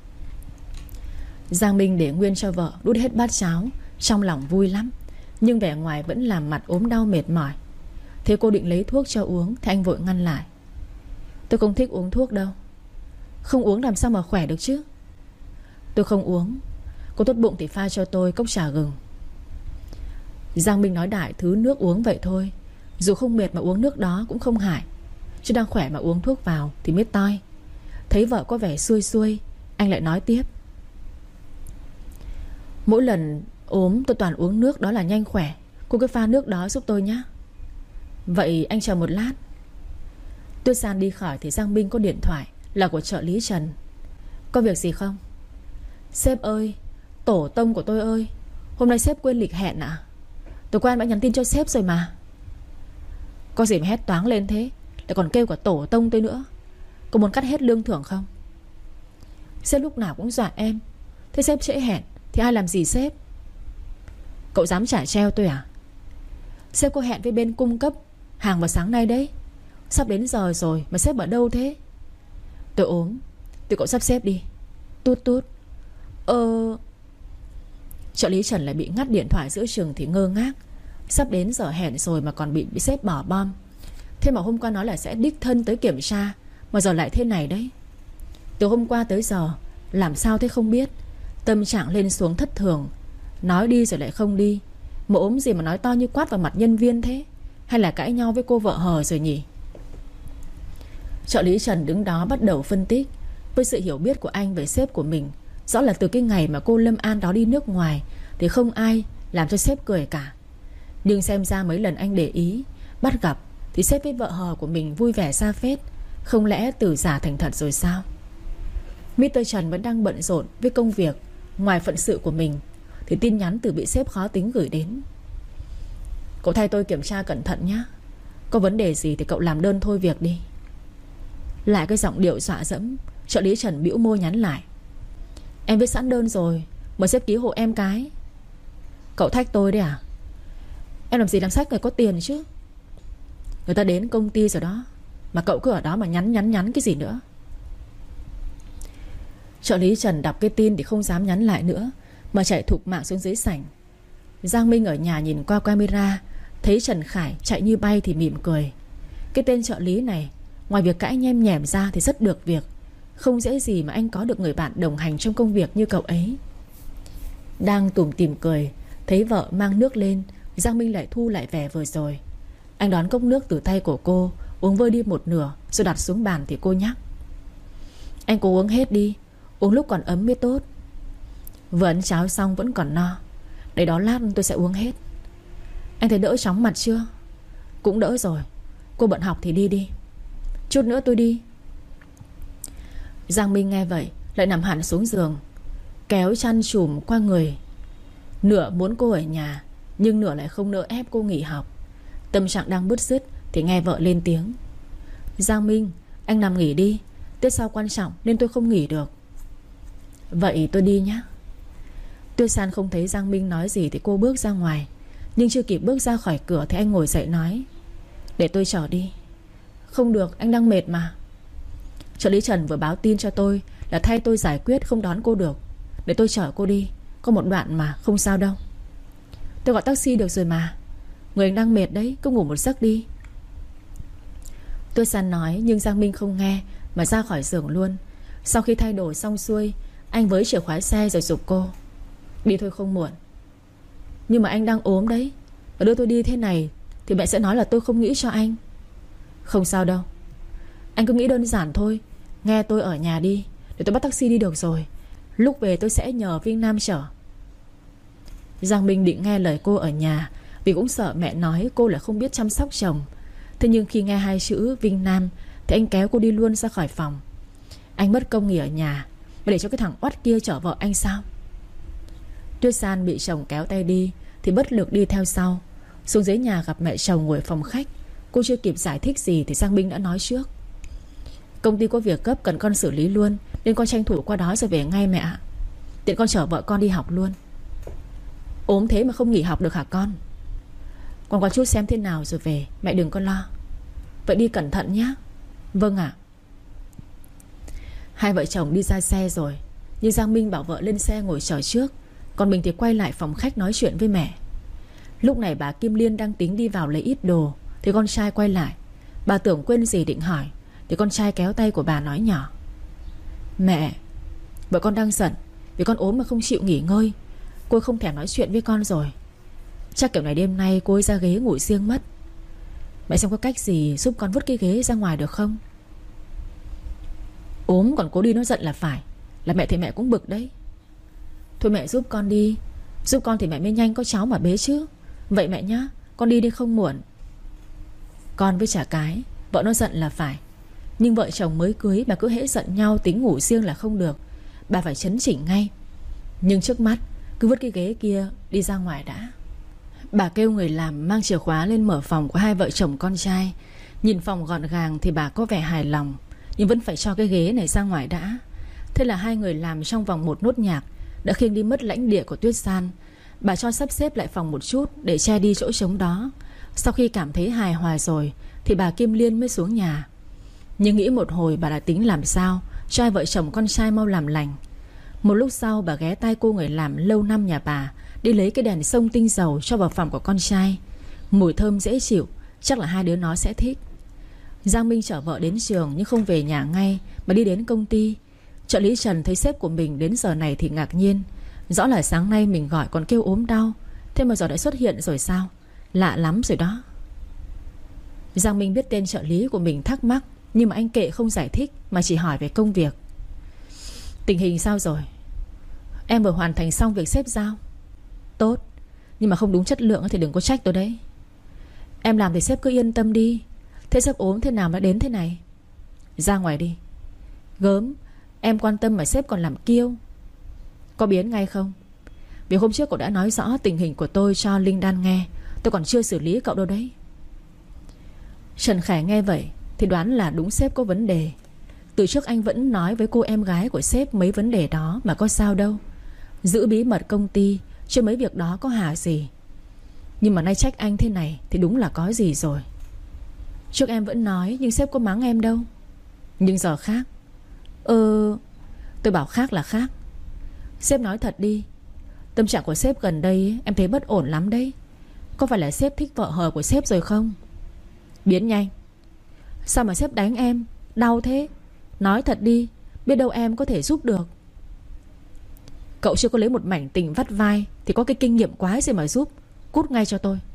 [SPEAKER 1] Giang Minh để nguyên cho vợ đút hết bát cháo, trong lòng vui lắm, nhưng vẻ ngoài vẫn làm mặt ốm đau mệt mỏi. Thế cô định lấy thuốc cho uống thì anh vội ngăn lại: Tôi không thích uống thuốc đâu. Không uống làm sao mà khỏe được chứ? Tôi không uống. Cô tốt bụng thì pha cho tôi cốc trà gừng. Giang Minh nói đại thứ nước uống vậy thôi, dù không mệt mà uống nước đó cũng không hại, chứ đang khỏe mà uống thuốc vào thì biết toi. Thấy vợ có vẻ xuôi xuôi, anh lại nói tiếp: Mỗi lần ốm tôi toàn uống nước đó là nhanh khỏe. Cô cứ pha nước đó giúp tôi nhé. Vậy anh chờ một lát. Tuyết San đi khỏi thì Giang Minh có điện thoại, là của trợ lý Trần. Có việc gì không? Sếp ơi, tổ tông của tôi ơi, hôm nay sếp quên lịch hẹn à? Tối qua em đã nhắn tin cho sếp rồi mà. Có gì mà hét toáng lên thế, lại còn kêu cả tổ tông tôi nữa. Có muốn cắt hết lương thưởng không? Sếp lúc nào cũng dọa em. Thế sếp trễ hẹn thì ai làm gì sếp? Cậu dám trả treo tôi à? Sếp có hẹn với bên cung cấp hàng vào sáng nay đấy. Sắp đến giờ rồi mà sếp ở đâu thế? Tôi ốm, tụi cậu sắp xếp đi. Tút tút. Ờ... Trợ lý Trần lại bị ngắt điện thoại giữa chừng thì ngơ ngác. Sắp đến giờ hẹn rồi mà còn bị, bị sếp bỏ bom. Thế mà hôm qua nói là sẽ đích thân tới kiểm tra, mà giờ lại thế này đấy. Từ hôm qua tới giờ làm sao thế không biết. Tâm trạng lên xuống thất thường. Nói đi rồi lại không đi. Mà ốm gì mà nói to như quát vào mặt nhân viên thế? Hay là cãi nhau với cô vợ hờ rồi nhỉ? Trợ lý Trần đứng đó bắt đầu phân tích. Với sự hiểu biết của anh về sếp của mình, rõ là từ cái ngày mà cô Lâm An đó đi nước ngoài thì không ai làm cho sếp cười cả. Nhưng xem ra mấy lần anh để ý, bắt gặp thì sếp với vợ hờ của mình vui vẻ ra phết. Không lẽ từ giả thành thật rồi sao? mít tơ Trần vẫn đang bận rộn với công việc. Ngoài phận sự của mình thì tin nhắn từ bị sếp khó tính gửi đến. Cậu thay tôi kiểm tra cẩn thận nhé. Có vấn đề gì thì cậu làm đơn thôi việc đi. Lại cái giọng điệu dọa dẫm. Trợ lý Trần bĩu môi nhắn lại. Em viết sẵn đơn rồi, mời sếp ký hộ em cái. Cậu thách tôi đấy à? Em làm gì làm sách người có tiền chứ. Người ta đến công ty rồi đó, mà cậu cứ ở đó mà nhắn nhắn nhắn cái gì nữa. Trợ lý Trần đọc cái tin thì không dám nhắn lại nữa, mà chạy thục mạng xuống dưới sảnh. Giang Minh ở nhà nhìn qua camera, thấy Trần Khải chạy như bay thì mỉm cười. Cái tên trợ lý này, ngoài việc cãi nhem nhẻm ra thì rất được việc. Không dễ gì mà anh có được người bạn đồng hành trong công việc như cậu ấy. Đang tủm tỉm cười, thấy vợ mang nước lên, Giang Minh lại thu lại vẻ vừa rồi. Anh đón cốc nước từ tay của cô, uống vơi đi một nửa rồi đặt xuống bàn thì cô nhắc. Anh cố uống hết đi, uống lúc còn ấm mới tốt. Vừa ăn cháo xong vẫn còn no. Để đó lát tôi sẽ uống hết. Anh thấy đỡ chóng mặt chưa? Cũng đỡ rồi. Cô bận học thì đi đi. Chút nữa tôi đi. Giang Minh nghe vậy lại nằm hẳn xuống giường, kéo chăn trùm qua người. Nửa muốn cô ở nhà, nhưng nửa lại không nỡ ép cô nghỉ học. Tâm trạng đang bứt rứt thì nghe vợ lên tiếng. Giang Minh, anh nằm nghỉ đi, tiết sau quan trọng nên tôi không nghỉ được. Vậy tôi đi nhé. Tuyết San không thấy Giang Minh nói gì thì cô bước ra ngoài. Nhưng chưa kịp bước ra khỏi cửa thì anh ngồi dậy nói. Để tôi chở đi. Không được, anh đang mệt mà. Trợ lý Trần vừa báo tin cho tôi là thay tôi giải quyết không đón cô được. Để tôi chở cô đi, có một đoạn mà, không sao đâu. Tôi gọi taxi được rồi mà. Người anh đang mệt đấy, cứ ngủ một giấc đi. Tuyết San nói nhưng Giang Minh không nghe mà ra khỏi giường luôn. Sau khi thay đồ xong xuôi, anh với chìa khóa xe rồi giục cô. Đi thôi không muộn. Nhưng mà anh đang ốm đấy, và đưa tôi đi thế này thì mẹ sẽ nói là tôi không nghĩ cho anh. Không sao đâu. Anh cứ nghĩ đơn giản thôi. Nghe tôi ở nhà đi, để tôi bắt taxi đi được rồi. Lúc về tôi sẽ nhờ Vinh Nam chở. Giang Minh định nghe lời cô ở nhà, vì cũng sợ mẹ nói cô là không biết chăm sóc chồng. Thế nhưng khi nghe hai chữ Vinh Nam thì anh kéo cô đi luôn ra khỏi phòng. Anh mất công nghỉ ở nhà mà để cho cái thằng oắt kia chở vợ anh sao? Tuyết San bị chồng kéo tay đi thì bất lực đi theo sau. Xuống dưới nhà gặp mẹ chồng ngồi phòng khách. Cô chưa kịp giải thích gì thì Giang Minh đã nói trước. Công ty có việc gấp cần con xử lý luôn, nên con tranh thủ qua đó rồi về ngay mẹ ạ. Tiện con chở vợ con đi học luôn. Ốm thế mà không nghỉ học được hả con? Con qua chút xem thế nào rồi về, mẹ đừng có lo. Vậy đi cẩn thận nhé. Vâng ạ. Hai vợ chồng đi ra xe rồi, nhưng Giang Minh bảo vợ lên xe ngồi chờ trước, còn mình thì quay lại phòng khách nói chuyện với mẹ. Lúc này bà Kim Liên đang tính đi vào lấy ít đồ thì con trai quay lại. Bà tưởng quên gì định hỏi thì con trai kéo tay của bà nói nhỏ. Mẹ, vợ con đang giận vì con ốm mà không chịu nghỉ ngơi. Cô không thèm nói chuyện với con rồi. Chắc kiểu này đêm nay cô ấy ra ghế ngủ riêng mất. Mẹ xem có cách gì giúp con vứt cái ghế ra ngoài được không? Ốm còn cố đi nói giận là phải. Là mẹ thì mẹ cũng bực đấy. Thôi mẹ giúp con đi. Giúp con thì mẹ mới nhanh có cháu mà bế chứ. Vậy mẹ nhá, con đi đi không muộn. Con với chả cái, vợ nó giận là phải. Nhưng vợ chồng mới cưới bà cứ hễ giận nhau tính ngủ riêng là không được. Bà phải chấn chỉnh ngay. Nhưng trước mắt cứ vứt cái ghế kia đi ra ngoài đã. Bà kêu người làm mang chìa khóa lên mở phòng của hai vợ chồng con trai. Nhìn phòng gọn gàng thì bà có vẻ hài lòng, nhưng vẫn phải cho cái ghế này ra ngoài đã. Thế là hai người làm trong vòng một nốt nhạc đã khiêng đi mất lãnh địa của Tuyết San. Bà cho sắp xếp lại phòng một chút để che đi chỗ trống đó. Sau khi cảm thấy hài hòa rồi thì bà Kim Liên mới xuống nhà. Nhưng nghĩ một hồi bà đã tính làm sao cho hai vợ chồng con trai mau làm lành. Một lúc sau bà ghé tai cô người làm lâu năm nhà bà đi lấy cái đèn xông tinh dầu cho vào phòng của con trai. Mùi thơm dễ chịu, chắc là hai đứa nó sẽ thích. Giang Minh chở vợ đến trường nhưng không về nhà ngay mà đi đến công ty. Trợ lý Trần thấy sếp của mình đến giờ này thì ngạc nhiên. Rõ là sáng nay mình gọi còn kêu ốm đau, thế mà giờ đã xuất hiện rồi sao? Lạ lắm rồi đó. Giang Minh biết tên trợ lý của mình thắc mắc, nhưng mà anh kệ không giải thích mà chỉ hỏi về công việc. Tình hình sao rồi? Em vừa hoàn thành xong việc sếp giao. Tốt, nhưng mà không đúng chất lượng thì đừng có trách tôi đấy. Em làm thì sếp cứ yên tâm đi. Thế sếp ốm thế nào đã đến thế này? Ra ngoài đi. Gớm, em quan tâm mà sếp còn làm kiêu. Có biến ngay không? Vì hôm trước cậu đã nói rõ tình hình của tôi cho Linh Đan nghe. Tôi còn chưa xử lý cậu đâu đấy. Trần Khải nghe vậy thì đoán là đúng sếp có vấn đề. Từ trước anh vẫn nói với cô em gái của sếp mấy vấn đề đó mà có sao đâu. Giữ bí mật công ty chứ mấy việc đó có hả gì. Nhưng mà nay trách anh thế này thì đúng là có gì rồi. Trước em vẫn nói nhưng sếp có mắng em đâu. Nhưng giờ khác. Ờ Tôi bảo khác là khác. Sếp nói thật đi. Tâm trạng của sếp gần đây em thấy bất ổn lắm đấy. Có phải là sếp thích vợ hờ của sếp rồi không? Biến nhanh. Sao mà sếp đánh em? Đau thế? Nói thật đi, biết đâu em có thể giúp được. Cậu chưa có lấy một mảnh tình vắt vai thì có cái kinh nghiệm quái gì mà giúp. Cút ngay cho tôi.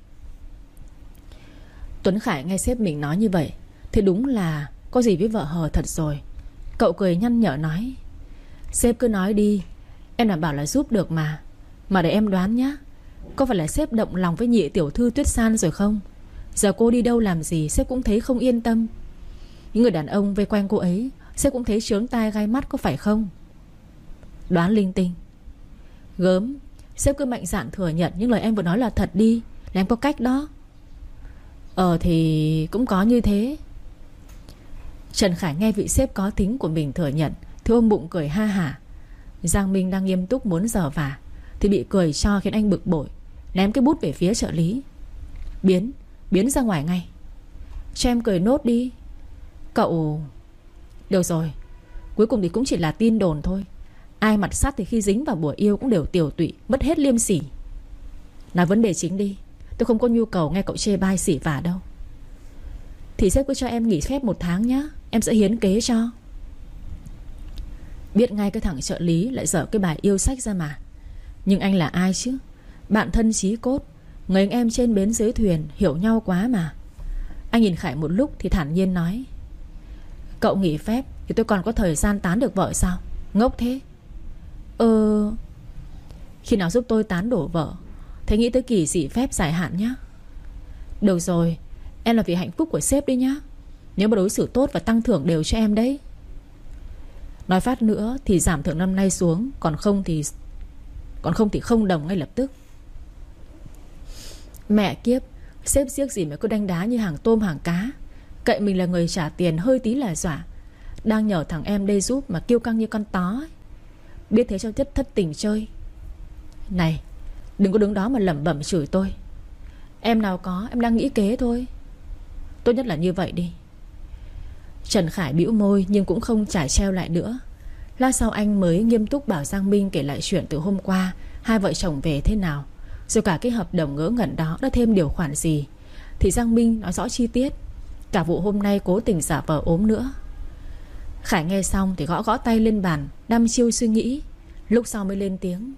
[SPEAKER 1] Tuấn Khải nghe sếp mình nói như vậy thì đúng là có gì với vợ hờ thật rồi. Cậu cười nhăn nhở nói: Sếp cứ nói đi, em đảm bảo là giúp được mà. Mà để em đoán nhá, có phải là sếp động lòng với nhị tiểu thư Tuyết San rồi không? Giờ cô đi đâu làm gì sếp cũng thấy không yên tâm. Những người đàn ông vây quanh cô ấy sếp cũng thấy chướng tai gai mắt, có phải không? Đoán linh tinh. Gớm, sếp cứ mạnh dạn thừa nhận những lời em vừa nói là thật đi, là em có cách đó. Ờ thì cũng có như thế. Trần Khải nghe vị sếp có tính của mình thừa nhận thì ôm bụng cười ha hả. Giang Minh đang nghiêm túc muốn giở vả thì bị cười cho khiến anh bực bội, ném cái bút về phía trợ lý. Biến, biến ra ngoài ngay. Cho em cười nốt đi. Cậu... Được rồi, cuối cùng thì cũng chỉ là tin đồn thôi. Ai mặt sắt thì khi dính vào bùa yêu cũng đều tiểu tụy, mất hết liêm sỉ. Nói vấn đề chính đi. Tôi không có nhu cầu nghe cậu chê bai xỉ vả đâu. Thì sếp cứ cho em nghỉ phép một tháng nhá, em sẽ hiến kế cho. Biết ngay cái thằng trợ lý lại dở cái bài yêu sách ra mà. Nhưng anh là ai chứ? Bạn thân chí cốt, người anh em trên bến dưới thuyền, hiểu nhau quá mà. Anh nhìn Khải một lúc thì thản nhiên nói: Cậu nghỉ phép thì tôi còn có thời gian tán được vợ sao? Ngốc thế. Ờ Khi nào giúp tôi tán đổ vợ, thế nghĩ tới kỳ nghỉ phép dài hạn nhá. Được rồi, em là vì hạnh phúc của sếp đi nhá. Nếu mà đối xử tốt và tăng thưởng đều cho em đấy. Nói phát nữa thì giảm thưởng năm nay xuống, Còn không thì Còn không thì không đồng ngay lập tức. Mẹ kiếp, sếp giếc gì mà cứ đánh đá như hàng tôm hàng cá. Cậy mình là người trả tiền hơi tí là dọa. Đang nhờ thằng em đây giúp mà kiêu căng như con tó ấy. Biết thế cho chất thất tình chơi. Này, đừng có đứng đó mà lẩm bẩm chửi tôi. Em nào có, em đang nghĩ kế thôi. Tốt nhất là như vậy đi. Trần Khải bĩu môi nhưng cũng không trải treo lại nữa. Lát sau anh mới nghiêm túc bảo Giang Minh kể lại chuyện từ hôm qua hai vợ chồng về thế nào, rồi cả cái hợp đồng ngớ ngẩn đó đã thêm điều khoản gì. Thì Giang Minh nói rõ chi tiết, cả vụ hôm nay cố tình giả vờ ốm nữa. Khải nghe xong thì gõ gõ tay lên bàn, đăm chiêu suy nghĩ. Lúc sau mới lên tiếng: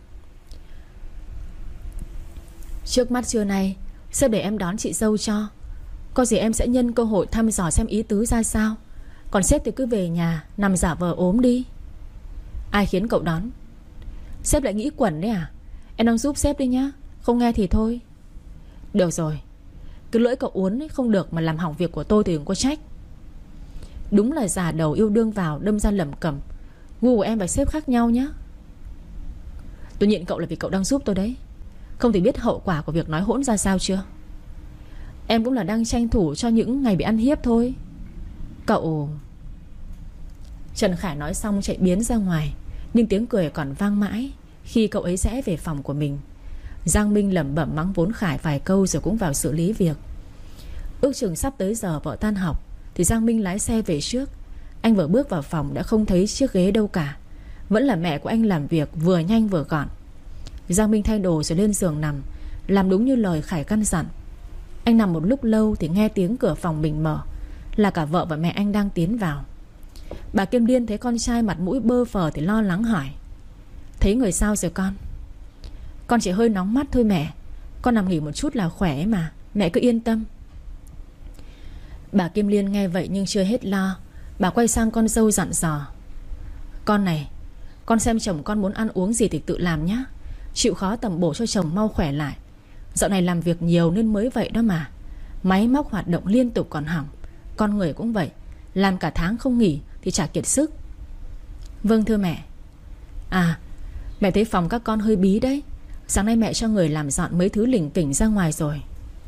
[SPEAKER 1] Trước mắt trưa nay sếp để em đón chị dâu cho. Có gì em sẽ nhân cơ hội thăm dò xem ý tứ ra sao. Còn sếp thì cứ về nhà nằm giả vờ ốm đi. Ai khiến cậu đón? Sếp lại nghĩ quẩn đấy à? Em đang giúp sếp đi nhá, không nghe thì thôi. Được rồi, cứ lưỡi cậu uốn ấy không được mà làm hỏng việc của tôi thì đừng có trách. Đúng là già đầu yêu đương vào đâm ra lẩm cẩm. Gu của em và sếp khác nhau nhá. Tôi nhịn cậu là vì cậu đang giúp tôi đấy. Không thì biết hậu quả của việc nói hỗn ra sao chưa? Em cũng là đang tranh thủ cho những ngày bị ăn hiếp thôi. Cậu... Trần Khải nói xong chạy biến ra ngoài, nhưng tiếng cười còn vang mãi khi cậu ấy rẽ về phòng của mình. Giang Minh lẩm bẩm mắng vốn Khải vài câu rồi cũng vào xử lý việc. Ước chừng sắp tới giờ vợ tan học thì Giang Minh lái xe về trước. Anh vừa bước vào phòng đã không thấy chiếc ghế đâu cả. Vẫn là mẹ của anh làm việc vừa nhanh vừa gọn. Giang Minh thay đồ rồi lên giường nằm, làm đúng như lời Khải căn dặn. Anh nằm một lúc lâu thì nghe tiếng cửa phòng mình mở. Là cả vợ và mẹ anh đang tiến vào. Bà Kim Liên thấy con trai mặt mũi bơ phờ thì lo lắng hỏi: Thấy người sao rồi con? Con chỉ hơi nóng mắt thôi mẹ. Con nằm nghỉ một chút là khỏe mà, mẹ cứ yên tâm. Bà Kim Liên nghe vậy nhưng chưa hết lo. Bà quay sang con dâu dặn dò: Con này, con xem chồng con muốn ăn uống gì thì tự làm nhé. Chịu khó tầm bổ cho chồng mau khỏe lại. Dạo này làm việc nhiều nên mới vậy đó mà. Máy móc hoạt động liên tục còn hỏng. Con người cũng vậy, làm cả tháng không nghỉ thì chả kiệt sức. Vâng thưa mẹ. À, mẹ thấy phòng các con hơi bí đấy. Sáng nay mẹ cho người làm dọn mấy thứ lỉnh kỉnh ra ngoài rồi.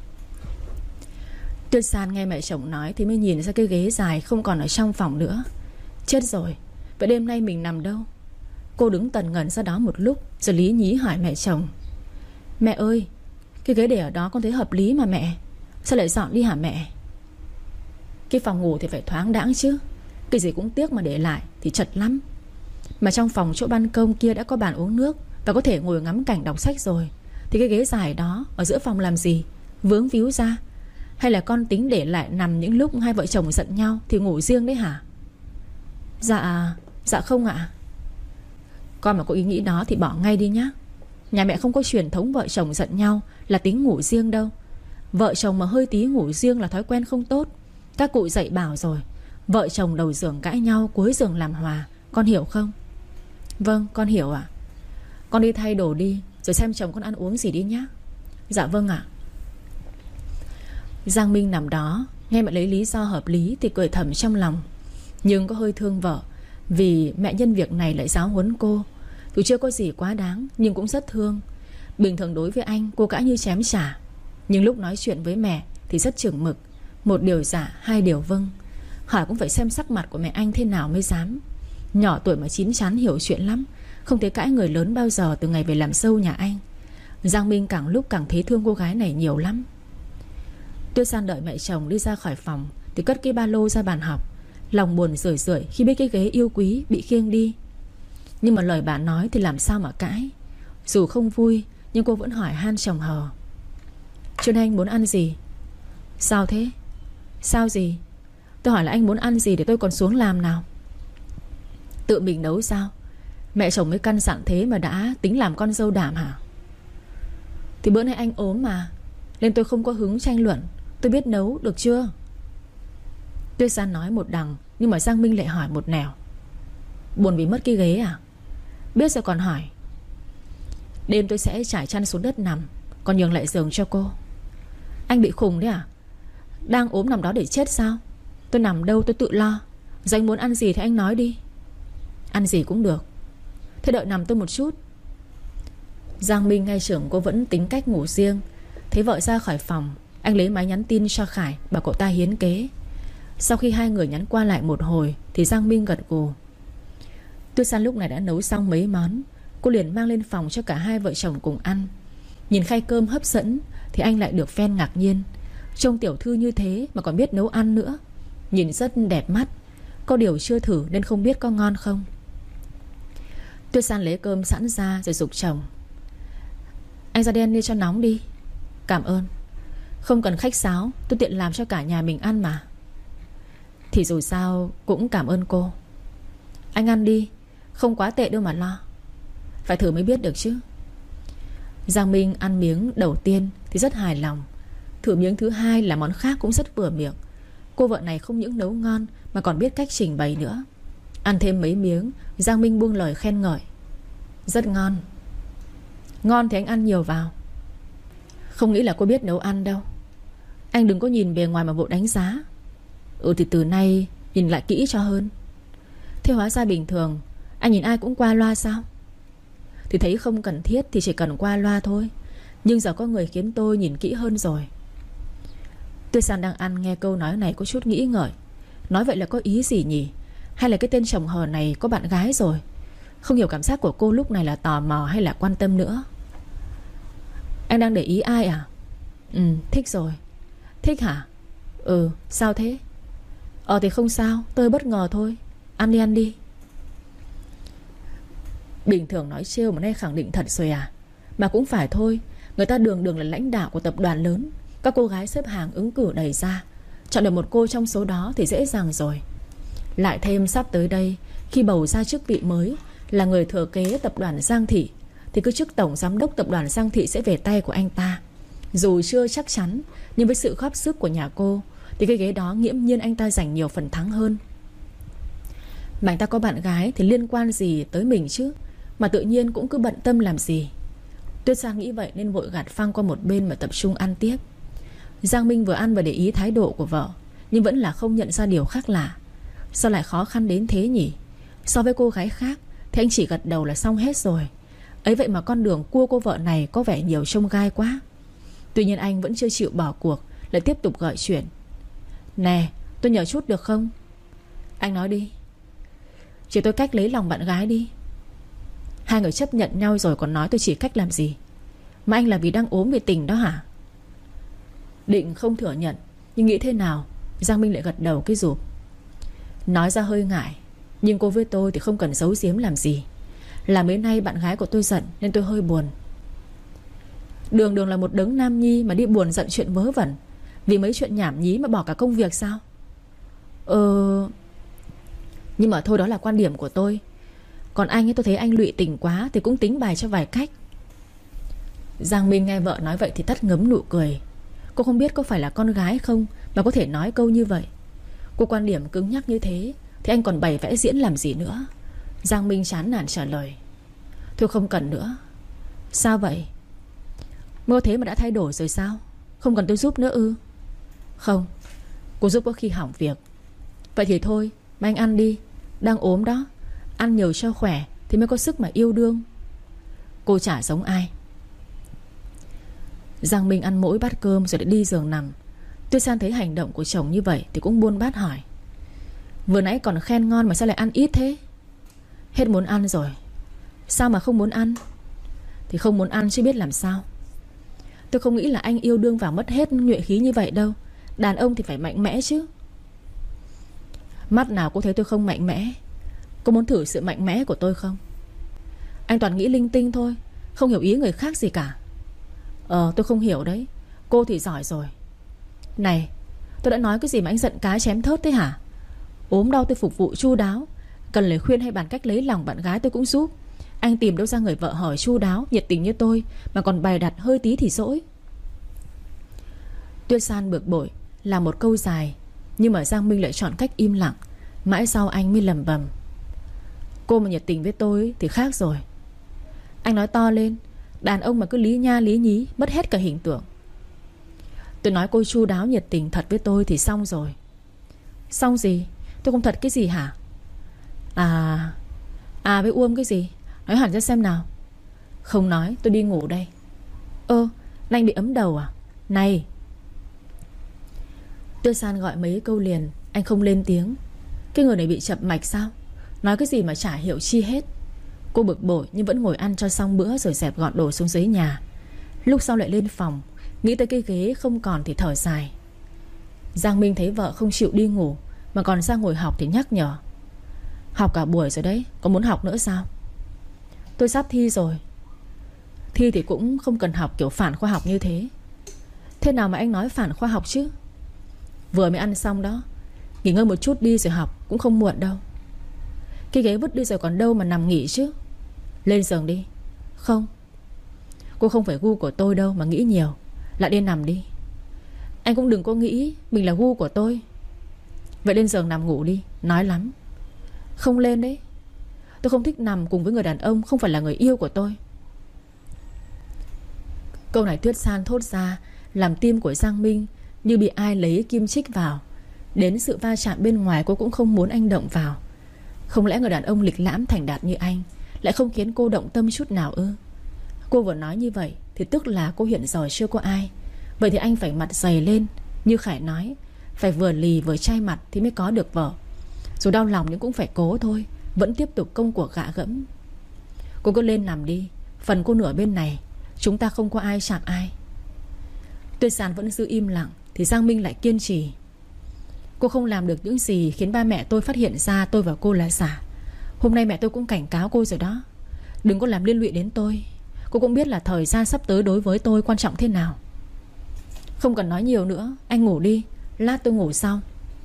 [SPEAKER 1] Tuyết San nghe mẹ chồng nói thì mới nhìn ra cái ghế dài không còn ở trong phòng nữa. Chết rồi, vậy đêm nay mình nằm đâu? Cô đứng tần ngần ra đó một lúc rồi lý nhí hỏi mẹ chồng: Mẹ ơi, cái ghế để ở đó con thấy hợp lý mà mẹ. Sao lại dọn đi hả mẹ? Cái phòng ngủ thì phải thoáng đãng chứ. Cái gì cũng tiếc mà để lại thì chật lắm. Mà trong phòng chỗ ban công kia đã có bàn uống nước và có thể ngồi ngắm cảnh đọc sách rồi, thì cái ghế dài đó ở giữa phòng làm gì? Vướng víu ra. Hay là con tính để lại nằm những lúc hai vợ chồng giận nhau thì ngủ riêng đấy hả? Dạ, dạ không ạ. Con mà có ý nghĩ đó thì bỏ ngay đi nhá. Nhà mẹ không có truyền thống vợ chồng giận nhau là tính ngủ riêng đâu. Vợ chồng mà hơi tí ngủ riêng là thói quen không tốt. Các cụ dạy bảo rồi, vợ chồng đầu giường cãi nhau, cuối giường làm hòa. Con hiểu không? Vâng, con hiểu ạ. Con đi thay đồ đi, rồi xem chồng con ăn uống gì đi nhá. Dạ vâng ạ. Giang Minh nằm đó, nghe mẹ lấy lý do hợp lý thì cười thầm trong lòng. Nhưng có hơi thương vợ, vì mẹ nhân việc này lại giáo huấn cô. Dù chưa có gì quá đáng nhưng cũng rất thương. Bình thường đối với anh cô cãi như chém chả, nhưng lúc nói chuyện với mẹ thì rất chừng mực. Một điều dạ, hai điều vâng. Hỏi cũng phải xem sắc mặt của mẹ anh thế nào mới dám. Nhỏ tuổi mà chín chắn hiểu chuyện lắm. Không thấy cãi người lớn bao giờ từ ngày về làm dâu nhà anh. Giang Minh càng lúc càng thấy thương cô gái này nhiều lắm. Tuyết San đợi mẹ chồng đi ra khỏi phòng thì cất cái ba lô ra bàn học. Lòng buồn rười rượi khi biết cái ghế yêu quý bị khiêng đi. Nhưng mà lời bà nói thì làm sao mà cãi. Dù không vui nhưng cô vẫn hỏi han chồng hờ: Trưa nay anh muốn ăn gì? Sao thế? Sao gì? Tôi hỏi là anh muốn ăn gì để tôi còn xuống làm nào. Tự mình nấu sao? Mẹ chồng mới căn dặn thế mà đã tính làm con dâu đảm hả? Thì bữa nay anh ốm mà, nên tôi không có hứng tranh luận. Tôi biết nấu, được chưa? Tuyết San nói một đằng, nhưng mà Giang Minh lại hỏi một nẻo: Buồn vì mất cái ghế à? Biết rồi còn hỏi. Đêm tôi sẽ trải chăn xuống đất nằm, còn nhường lại giường cho cô. Anh bị khùng đấy à? Đang ốm nằm đó để chết sao? Tôi nằm đâu tôi tự lo. Giờ anh muốn ăn gì thì anh nói đi. Ăn gì cũng được. Thế đợi nằm tôi một chút. Giang Minh ngay trưởng cô vẫn tính cách ngủ riêng. Thấy vợ ra khỏi phòng, anh lấy máy nhắn tin cho Khải, bảo cậu ta hiến kế. Sau khi hai người nhắn qua lại một hồi thì Giang Minh gật gù. Tuyết San lúc này đã nấu xong mấy món. Cô liền mang lên phòng cho cả hai vợ chồng cùng ăn. Nhìn khay cơm hấp dẫn thì anh lại được phen ngạc nhiên. Trông tiểu thư như thế mà còn biết nấu ăn nữa. Nhìn rất đẹp mắt. Có điều chưa thử nên không biết có ngon không. Tuyết San lấy cơm sẵn ra rồi giục chồng: Anh ra đen đi cho nóng đi. Cảm ơn. Không cần khách sáo, tôi tiện làm cho cả nhà mình ăn mà. Thì dù sao cũng cảm ơn cô. Anh ăn đi, không quá tệ đâu mà lo. Phải thử mới biết được chứ. Giang Minh ăn miếng đầu tiên thì rất hài lòng. Thử miếng thứ hai là món khác cũng rất vừa miệng. Cô vợ này không những nấu ngon mà còn biết cách trình bày nữa. Ăn thêm mấy miếng, Giang Minh buông lời khen ngợi: Rất ngon. Ngon thì anh ăn nhiều vào. Không nghĩ là cô biết nấu ăn đâu. Anh đừng có nhìn bề ngoài mà vội đánh giá. Ừ thì từ nay nhìn lại kỹ cho hơn. Thế hóa ra bình thường anh nhìn ai cũng qua loa sao? Thì thấy không cần thiết thì chỉ cần qua loa thôi. Nhưng giờ có người khiến tôi nhìn kỹ hơn rồi. Tuyết San đang ăn nghe câu nói này có chút nghĩ ngợi. Nói vậy là có ý gì nhỉ? Hay là cái tên chồng hờ này có bạn gái rồi? Không hiểu cảm giác của cô lúc này là tò mò hay là quan tâm nữa. Anh đang để ý ai à? Ừ, thích rồi. Thích hả? Ừ, sao thế? Ờ thì không sao, tôi bất ngờ thôi. Ăn đi ăn đi. Bình thường nói trêu mà nay khẳng định thật rồi à? Mà cũng phải thôi, người ta đường đường là lãnh đạo của tập đoàn lớn, các cô gái xếp hàng ứng cử đầy ra, chọn được một cô trong số đó thì dễ dàng rồi. Lại thêm sắp tới đây, khi bầu ra chức vị mới là người thừa kế tập đoàn Giang Thị, thì cứ chức tổng giám đốc tập đoàn Giang Thị sẽ về tay của anh ta. Dù chưa chắc chắn, nhưng với sự góp sức của nhà cô thì cái ghế đó nghiễm nhiên anh ta giành nhiều phần thắng hơn. Mà anh ta có bạn gái thì liên quan gì tới mình chứ, mà tự nhiên cũng cứ bận tâm làm gì. Tuyết San nghĩ vậy nên vội gạt phăng qua một bên mà tập trung ăn tiếp. Giang Minh vừa ăn vừa để ý thái độ của vợ, nhưng vẫn là không nhận ra điều khác lạ. Sao lại khó khăn đến thế nhỉ? So với cô gái khác thì anh chỉ gật đầu là xong hết rồi. Ấy vậy mà con đường cua cô vợ này có vẻ nhiều chông gai quá. Tuy nhiên anh vẫn chưa chịu bỏ cuộc, lại tiếp tục gợi chuyện. Nè, tôi nhờ chút được không? Anh nói đi. Chỉ tôi cách lấy lòng bạn gái đi. Hai người chấp nhận nhau rồi còn nói tôi chỉ cách làm gì? Mà anh là vì đang ốm vì tình đó hả? Định không thừa nhận, nhưng nghĩ thế nào Giang Minh lại gật đầu cái rụp. Nói ra hơi ngại, nhưng cô với tôi thì không cần giấu giếm làm gì. Là mấy nay bạn gái của tôi giận nên tôi hơi buồn. Đường đường là một đấng nam nhi mà đi buồn giận chuyện vớ vẩn, vì mấy chuyện nhảm nhí mà bỏ cả công việc sao? Ờ... Nhưng mà thôi, đó là quan điểm của tôi. Còn anh ấy, tôi thấy anh lụy tình quá thì cũng tính bài cho vài cách. Giang Minh nghe vợ nói vậy thì tắt ngấm nụ cười. Cô không biết có phải là con gái không mà có thể nói câu như vậy. Cô quan điểm cứng nhắc như thế thì anh còn bày vẽ diễn làm gì nữa. Giang Minh chán nản trả lời. Thôi không cần nữa. Sao vậy? Mơ thế mà đã thay đổi rồi sao? Không cần tôi giúp nữa ư? Không, cô giúp có khi hỏng việc. Vậy thì thôi, mà anh ăn đi. Đang ốm đó, ăn nhiều cho khỏe thì mới có sức mà yêu đương. Cô chả giống ai. Giang Minh ăn mỗi bát cơm rồi lại đi giường nằm. Tuyết San thấy hành động của chồng như vậy thì cũng buôn bát hỏi. Vừa nãy còn khen ngon mà sao lại ăn ít thế? Hết muốn ăn rồi. Sao mà không muốn ăn? Thì không muốn ăn chứ biết làm sao. Tôi không nghĩ là anh yêu đương vào mất hết nhuệ khí như vậy đâu. Đàn ông thì phải mạnh mẽ chứ. Mắt nào cô thấy tôi không mạnh mẽ? Cô muốn thử sự mạnh mẽ của tôi không? Anh toàn nghĩ linh tinh thôi, không hiểu ý người khác gì cả. Ờ tôi không hiểu đấy. Cô thì giỏi rồi. Này, tôi đã nói cái gì mà anh giận cá chém thớt thế hả? Ốm đau tôi phục vụ chu đáo, cần lời khuyên hay bàn cách lấy lòng bạn gái tôi cũng giúp. Anh tìm đâu ra người vợ hỏi chu đáo, nhiệt tình như tôi mà còn bày đặt hơi tí thì dỗi. Tuyết San bực bội là một câu dài, nhưng mà Giang Minh lại chọn cách im lặng. Mãi sau anh mới lẩm bẩm. Cô mà nhiệt tình với tôi thì khác rồi. Anh nói to lên. Đàn ông mà cứ lý nha lý nhí, mất hết cả hình tượng. Tôi nói cô chu đáo nhiệt tình thật với tôi thì xong rồi. Xong gì? Tôi không thật cái gì hả? À À với Uông cái gì? Nói hẳn ra xem nào. Không nói, tôi đi ngủ đây. Ơ, anh bị ấm đầu à? Này. Tuyết San gọi mấy câu liền, anh không lên tiếng. Cái người này bị chậm mạch sao? Nói cái gì mà chả hiểu chi hết. Cô bực bội nhưng vẫn ngồi ăn cho xong bữa rồi dẹp gọn đồ xuống dưới nhà. Lúc sau lại lên phòng, nghĩ tới cái ghế không còn thì thở dài. Giang Minh thấy vợ không chịu đi ngủ mà còn ra ngồi học thì nhắc nhở. Học cả buổi rồi đấy, có muốn học nữa sao? Tôi sắp thi rồi. Thi thì cũng không cần học kiểu phản khoa học như thế. Thế nào mà anh nói phản khoa học chứ? Vừa mới ăn xong đó. Nghỉ ngơi một chút đi rồi học cũng không muộn đâu. Cái ghế vứt đi rồi còn đâu mà nằm nghỉ chứ. Lên giường đi. Không. Cô không phải gu của tôi đâu mà nghĩ nhiều. Lại đi nằm đi. Anh cũng đừng có nghĩ mình là gu của tôi. Vậy lên giường nằm ngủ đi. Nói lắm. Không lên đấy. Tôi không thích nằm cùng với người đàn ông không phải là người yêu của tôi. Câu này Tuyết San thốt ra làm tim của Giang Minh như bị ai lấy kim chích vào. Đến sự va chạm bên ngoài cô cũng không muốn anh động vào. Không lẽ người đàn ông lịch lãm thành đạt như anh lại không khiến cô động tâm chút nào ư? Cô vừa nói như vậy thì tức là cô hiện giờ chưa có ai. Vậy thì anh phải mặt dày lên. Như Khải nói, phải vừa lì vừa chai mặt thì mới có được vợ. Dù đau lòng nhưng cũng phải cố thôi. Vẫn tiếp tục công cuộc gạ gẫm. Cô cứ lên nằm đi. Phần cô nửa bên này, Chúng ta không có ai chạm ai. Tuyết San vẫn giữ im lặng thì Giang Minh lại kiên trì. Cô không làm được những gì khiến ba mẹ tôi phát hiện ra tôi và cô là giả. Hôm nay mẹ tôi cũng cảnh cáo cô rồi đó. Đừng có làm liên lụy đến tôi. Cô cũng biết là thời gian sắp tới đối với tôi quan trọng thế nào. Không cần nói nhiều nữa, anh ngủ đi, lát tôi ngủ sau.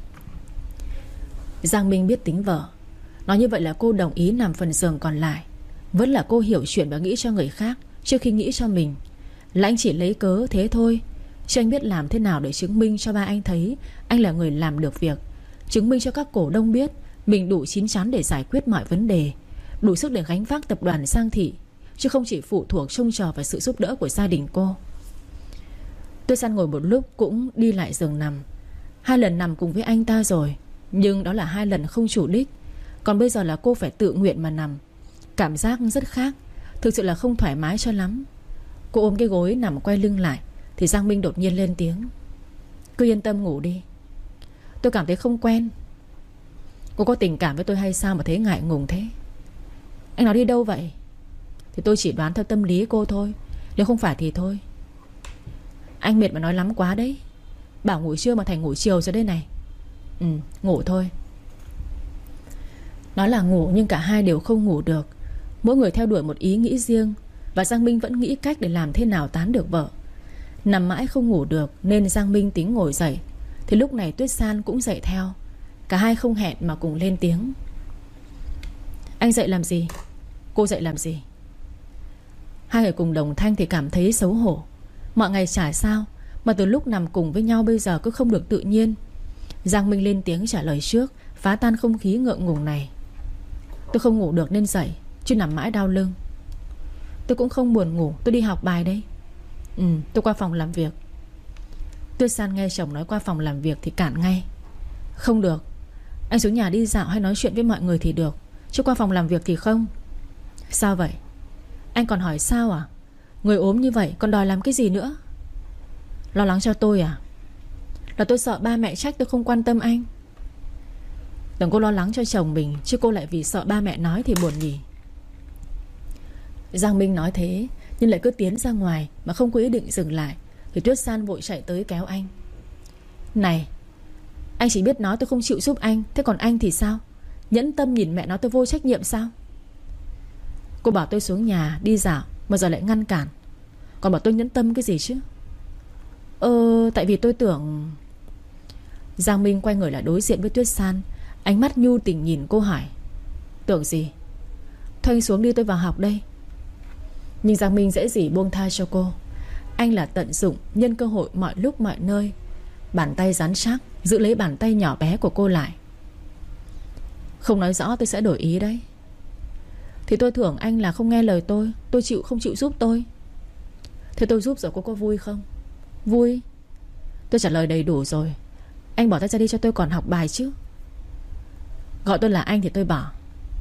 [SPEAKER 1] Giang Minh biết tính vợ. Nói như vậy là cô đồng ý nằm phần giường còn lại. Vẫn là cô hiểu chuyện và nghĩ cho người khác trước khi nghĩ cho mình. Là anh chỉ lấy cớ thế thôi, chứ anh biết làm thế nào để chứng minh cho ba anh thấy anh là người làm được việc. Chứng minh cho các cổ đông biết mình đủ chín chắn để giải quyết mọi vấn đề, đủ sức để gánh vác tập đoàn Giang Thị, chứ không chỉ phụ thuộc trông chờ vào sự giúp đỡ của gia đình cô. Tuyết San ngồi một lúc cũng đi lại giường nằm. Hai lần nằm cùng với anh ta rồi, nhưng đó là hai lần không chủ đích. Còn bây giờ là cô phải tự nguyện mà nằm. Cảm giác rất khác, thực sự là không thoải mái cho lắm. Cô ôm cái gối nằm quay lưng lại thì Giang Minh đột nhiên lên tiếng. Cứ yên tâm ngủ đi. Tôi cảm thấy không quen. Cô có tình cảm với tôi hay sao mà thấy ngại ngùng thế? Anh nói đi đâu vậy? Thì tôi chỉ đoán theo tâm lý cô thôi. Nếu không phải thì thôi. Anh mệt mà nói lắm quá đấy. Bảo ngủ trưa mà thành ngủ chiều rồi đây này. Ừ, ngủ thôi. Nói là ngủ nhưng cả hai đều không ngủ được. Mỗi người theo đuổi một ý nghĩ riêng. Và Giang Minh vẫn nghĩ cách để làm thế nào tán được vợ. Nằm mãi không ngủ được nên Giang Minh tính ngồi dậy. Thì lúc này Tuyết San cũng dậy theo. Cả hai không hẹn mà cùng lên tiếng. Anh dậy làm gì? Cô dậy làm gì? Hai người cùng đồng thanh thì cảm thấy xấu hổ. Mọi ngày chả sao, mà từ lúc nằm cùng với nhau bây giờ cứ không được tự nhiên. Giang Minh lên tiếng trả lời trước, phá tan không khí ngượng ngùng này. Tôi không ngủ được nên dậy, chứ nằm mãi đau lưng. Tôi cũng không buồn ngủ, tôi đi học bài đấy. Ừ, tôi qua phòng làm việc. Tuyết San nghe chồng nói qua phòng làm việc thì cản ngay. Không được, anh xuống nhà đi dạo hay nói chuyện với mọi người thì được, chứ qua phòng làm việc thì không. Sao vậy? Anh còn hỏi sao à? Người ốm như vậy còn đòi làm cái gì nữa? Lo lắng cho tôi à? Là tôi sợ ba mẹ trách tôi không quan tâm anh. Đừng cô lo lắng cho chồng mình, chứ cô lại vì sợ ba mẹ nói thì buồn nhỉ. Giang Minh nói thế nhưng lại cứ tiến ra ngoài mà không có ý định dừng lại. Thì Tuyết San vội chạy tới kéo anh. Này, anh chỉ biết nói tôi không chịu giúp anh, thế còn anh thì sao? Nhẫn tâm nhìn mẹ nói tôi vô trách nhiệm sao? Cô bảo tôi xuống nhà đi dạo mà giờ lại ngăn cản. Còn bảo tôi nhẫn tâm cái gì chứ? Ờ, tại vì tôi tưởng... Giang Minh quay người lại đối diện với Tuyết San, ánh mắt nhu tình nhìn cô hỏi. Tưởng gì? Thôi anh xuống đi, tôi vào học đây. Nhưng Giang Minh dễ gì buông tha cho cô. Anh là tận dụng nhân cơ hội mọi lúc mọi nơi. Bàn tay rắn chắc giữ lấy bàn tay nhỏ bé của cô lại. Không nói rõ tôi sẽ đổi ý đấy. Thì tôi tưởng anh là không nghe lời tôi, tôi chịu không chịu giúp tôi. Thế tôi giúp rồi cô có vui không? Vui. Tôi trả lời đầy đủ rồi. Anh bỏ tay ra đi cho tôi còn học bài chứ. Gọi tôi là anh thì tôi bỏ.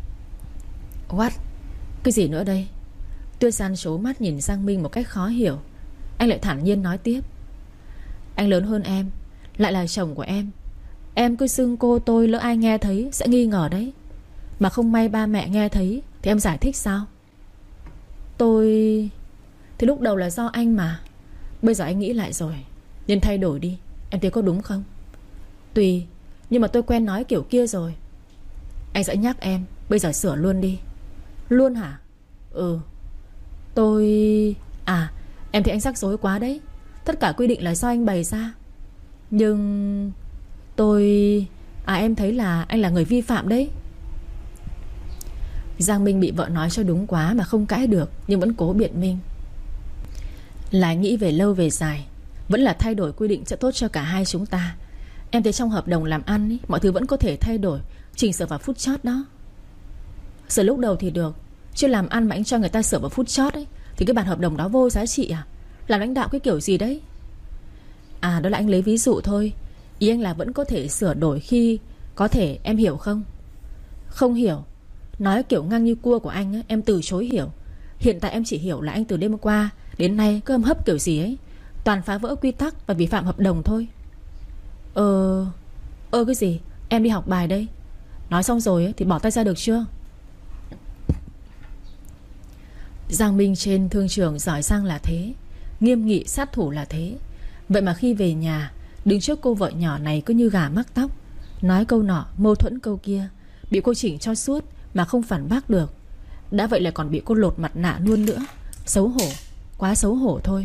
[SPEAKER 1] What? Cái gì nữa đây? Tuyết San trố mắt nhìn Giang Minh một cách khó hiểu. Anh lại thản nhiên nói tiếp. Anh lớn hơn em, lại là chồng của em. Em cứ xưng cô tôi, lỡ ai nghe thấy sẽ nghi ngờ đấy. Mà không may ba mẹ nghe thấy thì em giải thích sao? Tôi... Thì lúc đầu là do anh mà. Bây giờ anh nghĩ lại rồi, nên thay đổi đi. Em thấy có đúng không? Tùy, nhưng mà tôi quen nói kiểu kia rồi. Anh sẽ nhắc em, bây giờ sửa luôn đi. Luôn hả? Ừ. Tôi... À, em thấy anh rắc rối quá đấy. Tất cả quy định là do anh bày ra. Nhưng... Tôi... À, em thấy là anh là người vi phạm đấy. Giang Minh bị vợ nói cho đúng quá mà không cãi được, nhưng vẫn cố biện minh. Là anh nghĩ về lâu về dài, vẫn là thay đổi quy định sẽ tốt cho cả hai chúng ta. Em thấy trong hợp đồng làm ăn ý, mọi thứ vẫn có thể thay đổi, chỉnh sửa vào phút chót đó. Sửa lúc đầu thì được, chứ làm ăn mà anh cho người ta sửa vào phút chót ấy, thì cái bản hợp đồng đó vô giá trị à? Làm lãnh đạo cái kiểu gì đấy? À, đó là anh lấy ví dụ thôi. Ý anh là vẫn có thể sửa đổi khi có thể, em hiểu không? Không hiểu. Nói kiểu ngang như cua của anh ấy, em từ chối hiểu. Hiện tại em chỉ hiểu là anh từ đêm qua đến nay cứ âm hấp kiểu gì ấy, toàn phá vỡ quy tắc và vi phạm hợp đồng thôi. Ờ... Ơ cái gì? Em đi học bài đây. Nói xong rồi ấy, thì bỏ tay ra được chưa? Giang Minh trên thương trường giỏi giang là thế, nghiêm nghị sát thủ là thế. Vậy mà khi về nhà, đứng trước cô vợ nhỏ này cứ như gà mắc tóc, nói câu nọ mâu thuẫn câu kia, bị cô chỉnh cho suốt mà không phản bác được. Đã vậy lại còn bị cô lột mặt nạ luôn nữa. Xấu hổ, quá xấu hổ thôi.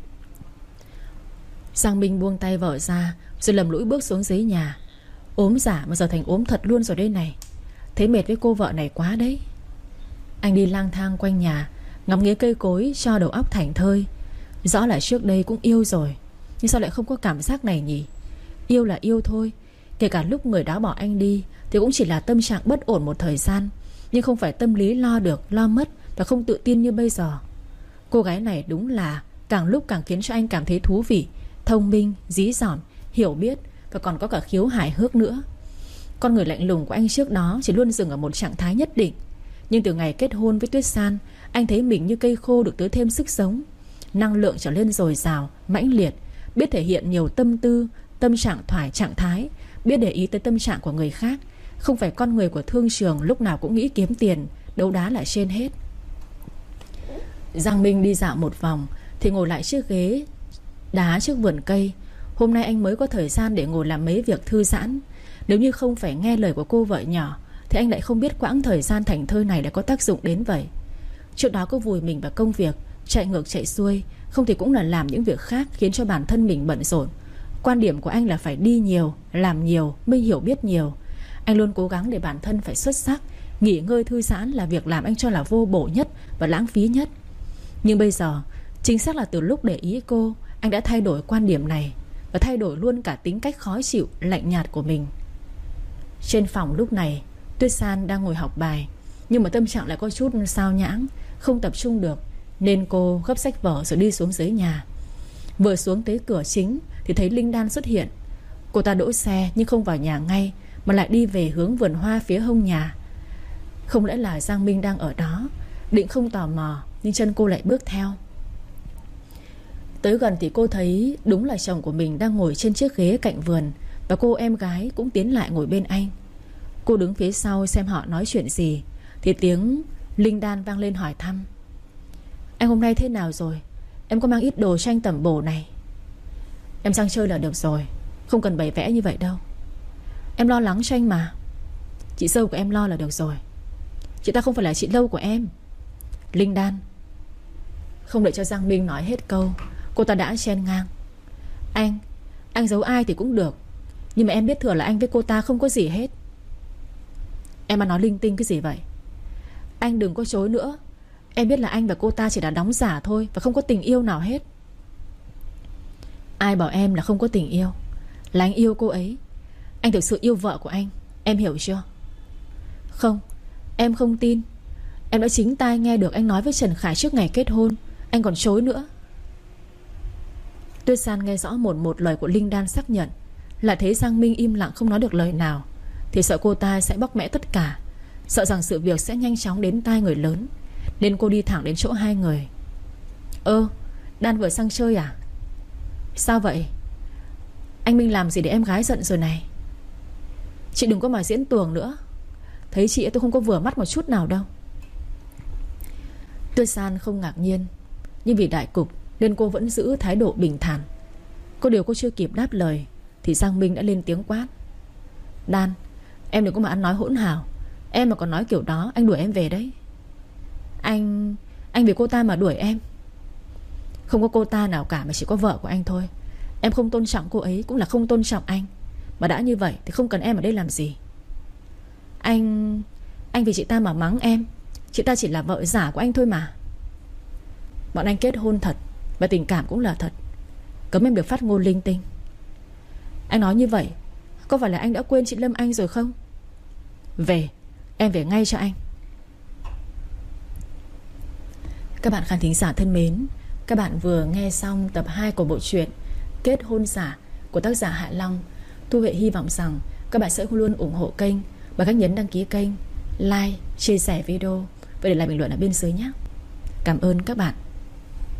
[SPEAKER 1] Giang Minh buông tay vợ ra, rồi lầm lũi bước xuống dưới nhà. Ốm giả mà giờ thành ốm thật luôn rồi đây này. Thấy mệt với cô vợ này quá đấy. Anh đi lang thang quanh nhà, ngắm nghía cây cối cho đầu óc thảnh thơi. Rõ là trước đây cũng yêu rồi, nhưng sao lại không có cảm giác này nhỉ? Yêu là yêu thôi. Kể cả lúc người đó bỏ anh đi thì cũng chỉ là tâm trạng bất ổn một thời gian, nhưng không phải tâm lý lo được, lo mất và không tự tin như bây giờ. Cô gái này đúng là càng lúc càng khiến cho anh cảm thấy thú vị, thông minh, dí dỏm, hiểu biết và còn có cả khiếu hài hước nữa. Con người lạnh lùng của anh trước đó chỉ luôn dừng ở một trạng thái nhất định, nhưng từ ngày kết hôn với Tuyết San, anh thấy mình như cây khô được tưới thêm sức sống. Năng lượng trở lên dồi dào, mãnh liệt, biết thể hiện nhiều tâm tư, tâm trạng thoải trạng thái, biết để ý tới tâm trạng của người khác. Không phải con người của thương trường lúc nào cũng nghĩ kiếm tiền, đấu đá là trên hết. Giang Minh đi dạo một vòng thì ngồi lại chiếc ghế đá trước vườn cây. Hôm nay anh mới có thời gian để ngồi làm mấy việc thư giãn. Nếu như không phải nghe lời của cô vợ nhỏ thì anh lại không biết quãng thời gian thảnh thơi này đã có tác dụng đến vậy. Trước đó cứ vùi mình vào công việc, chạy ngược chạy xuôi, không thì cũng là làm những việc khác khiến cho bản thân mình bận rộn. Quan điểm của anh là phải đi nhiều, làm nhiều mới hiểu biết nhiều. Anh luôn cố gắng để bản thân phải xuất sắc. Nghỉ ngơi thư giãn là việc làm anh cho là vô bổ nhất và lãng phí nhất. Nhưng bây giờ, chính xác là từ lúc để ý cô, anh đã thay đổi quan điểm này, và thay đổi luôn cả tính cách khó chịu, lạnh nhạt của mình. Trên phòng lúc này, Tuyết San đang ngồi học bài, nhưng mà tâm trạng lại có chút sao nhãng, không tập trung được, nên cô gấp sách vở rồi đi xuống dưới nhà. Vừa xuống tới cửa chính thì thấy Linh Đan xuất hiện. Cô ta đỗ xe nhưng không vào nhà ngay, mà lại đi về hướng vườn hoa phía hông nhà. Không lẽ là Giang Minh đang ở đó? Định không tò mò, nhưng chân cô lại bước theo. Tới gần thì cô thấy đúng là chồng của mình đang ngồi trên chiếc ghế cạnh vườn, và cô em gái cũng tiến lại ngồi bên anh. Cô đứng phía sau xem họ nói chuyện gì thì tiếng Linh Đan vang lên hỏi thăm: "Anh hôm nay thế nào rồi? Em có mang ít đồ cho anh tẩm bổ này." "Em sang chơi là được rồi, không cần bày vẽ như vậy đâu. Em lo lắng cho anh mà." "Chị dâu của em lo là được rồi. Chị ta không phải là chị dâu của em." Linh Đan không đợi cho Giang Minh nói hết câu, cô ta đã chen ngang: Anh, anh giấu ai thì cũng được, nhưng mà em biết thừa là anh với cô ta không có gì hết." "Em mà nói linh tinh cái gì vậy? Anh đừng có chối nữa. Em biết là anh và cô ta chỉ là đóng giả thôi, và không có tình yêu nào hết." "Ai bảo em là không có tình yêu? Là anh yêu cô ấy. Anh thực sự yêu vợ của anh, em hiểu chưa?" "Không, em không tin. Em đã chính tai nghe được anh nói với Trần Khải trước ngày kết hôn. Anh còn chối nữa." Tuyết San nghe rõ một một lời của Linh Đan xác nhận, lại thấy Giang Minh im lặng không nói được lời nào, thì sợ cô ta sẽ bóc mẽ tất cả, sợ rằng sự việc sẽ nhanh chóng đến tai người lớn, nên cô đi thẳng đến chỗ hai người. "Ơ, Đan vừa sang chơi à? Sao vậy? Anh Minh làm gì để em gái giận rồi này?" "Chị đừng có mà diễn tuồng nữa. Thấy chị tôi không có vừa mắt một chút nào đâu." Tuyết San không ngạc nhiên, nhưng vì đại cục nên cô vẫn giữ thái độ bình thản. Có điều cô chưa kịp đáp lời thì Giang Minh đã lên tiếng quát: "Đan, em đừng có mà ăn nói hỗn hào. Em mà còn nói kiểu đó anh đuổi em về đấy." Anh... anh vì cô ta mà đuổi em?" "Không có cô ta nào cả, mà chỉ có vợ của anh thôi. Em không tôn trọng cô ấy cũng là không tôn trọng anh. Mà đã như vậy thì không cần em ở đây làm gì." Anh... anh vì chị ta mà mắng em. Chị ta chỉ là vợ giả của anh thôi mà. Bọn anh kết hôn thật, và tình cảm cũng là thật. Cấm em được phát ngôn linh tinh. Anh nói như vậy có phải là anh đã quên chị Lâm Anh rồi không? Về, em về ngay cho anh." Các bạn khán thính giả thân mến, các bạn vừa nghe xong tập hai của bộ truyện Kết hôn giả của tác giả Hạ Long. Thu Huệ hy vọng rằng các bạn sẽ luôn ủng hộ kênh bằng cách nhấn đăng ký kênh, like, chia sẻ video và để lại bình luận ở bên dưới nhé. Cảm ơn các bạn.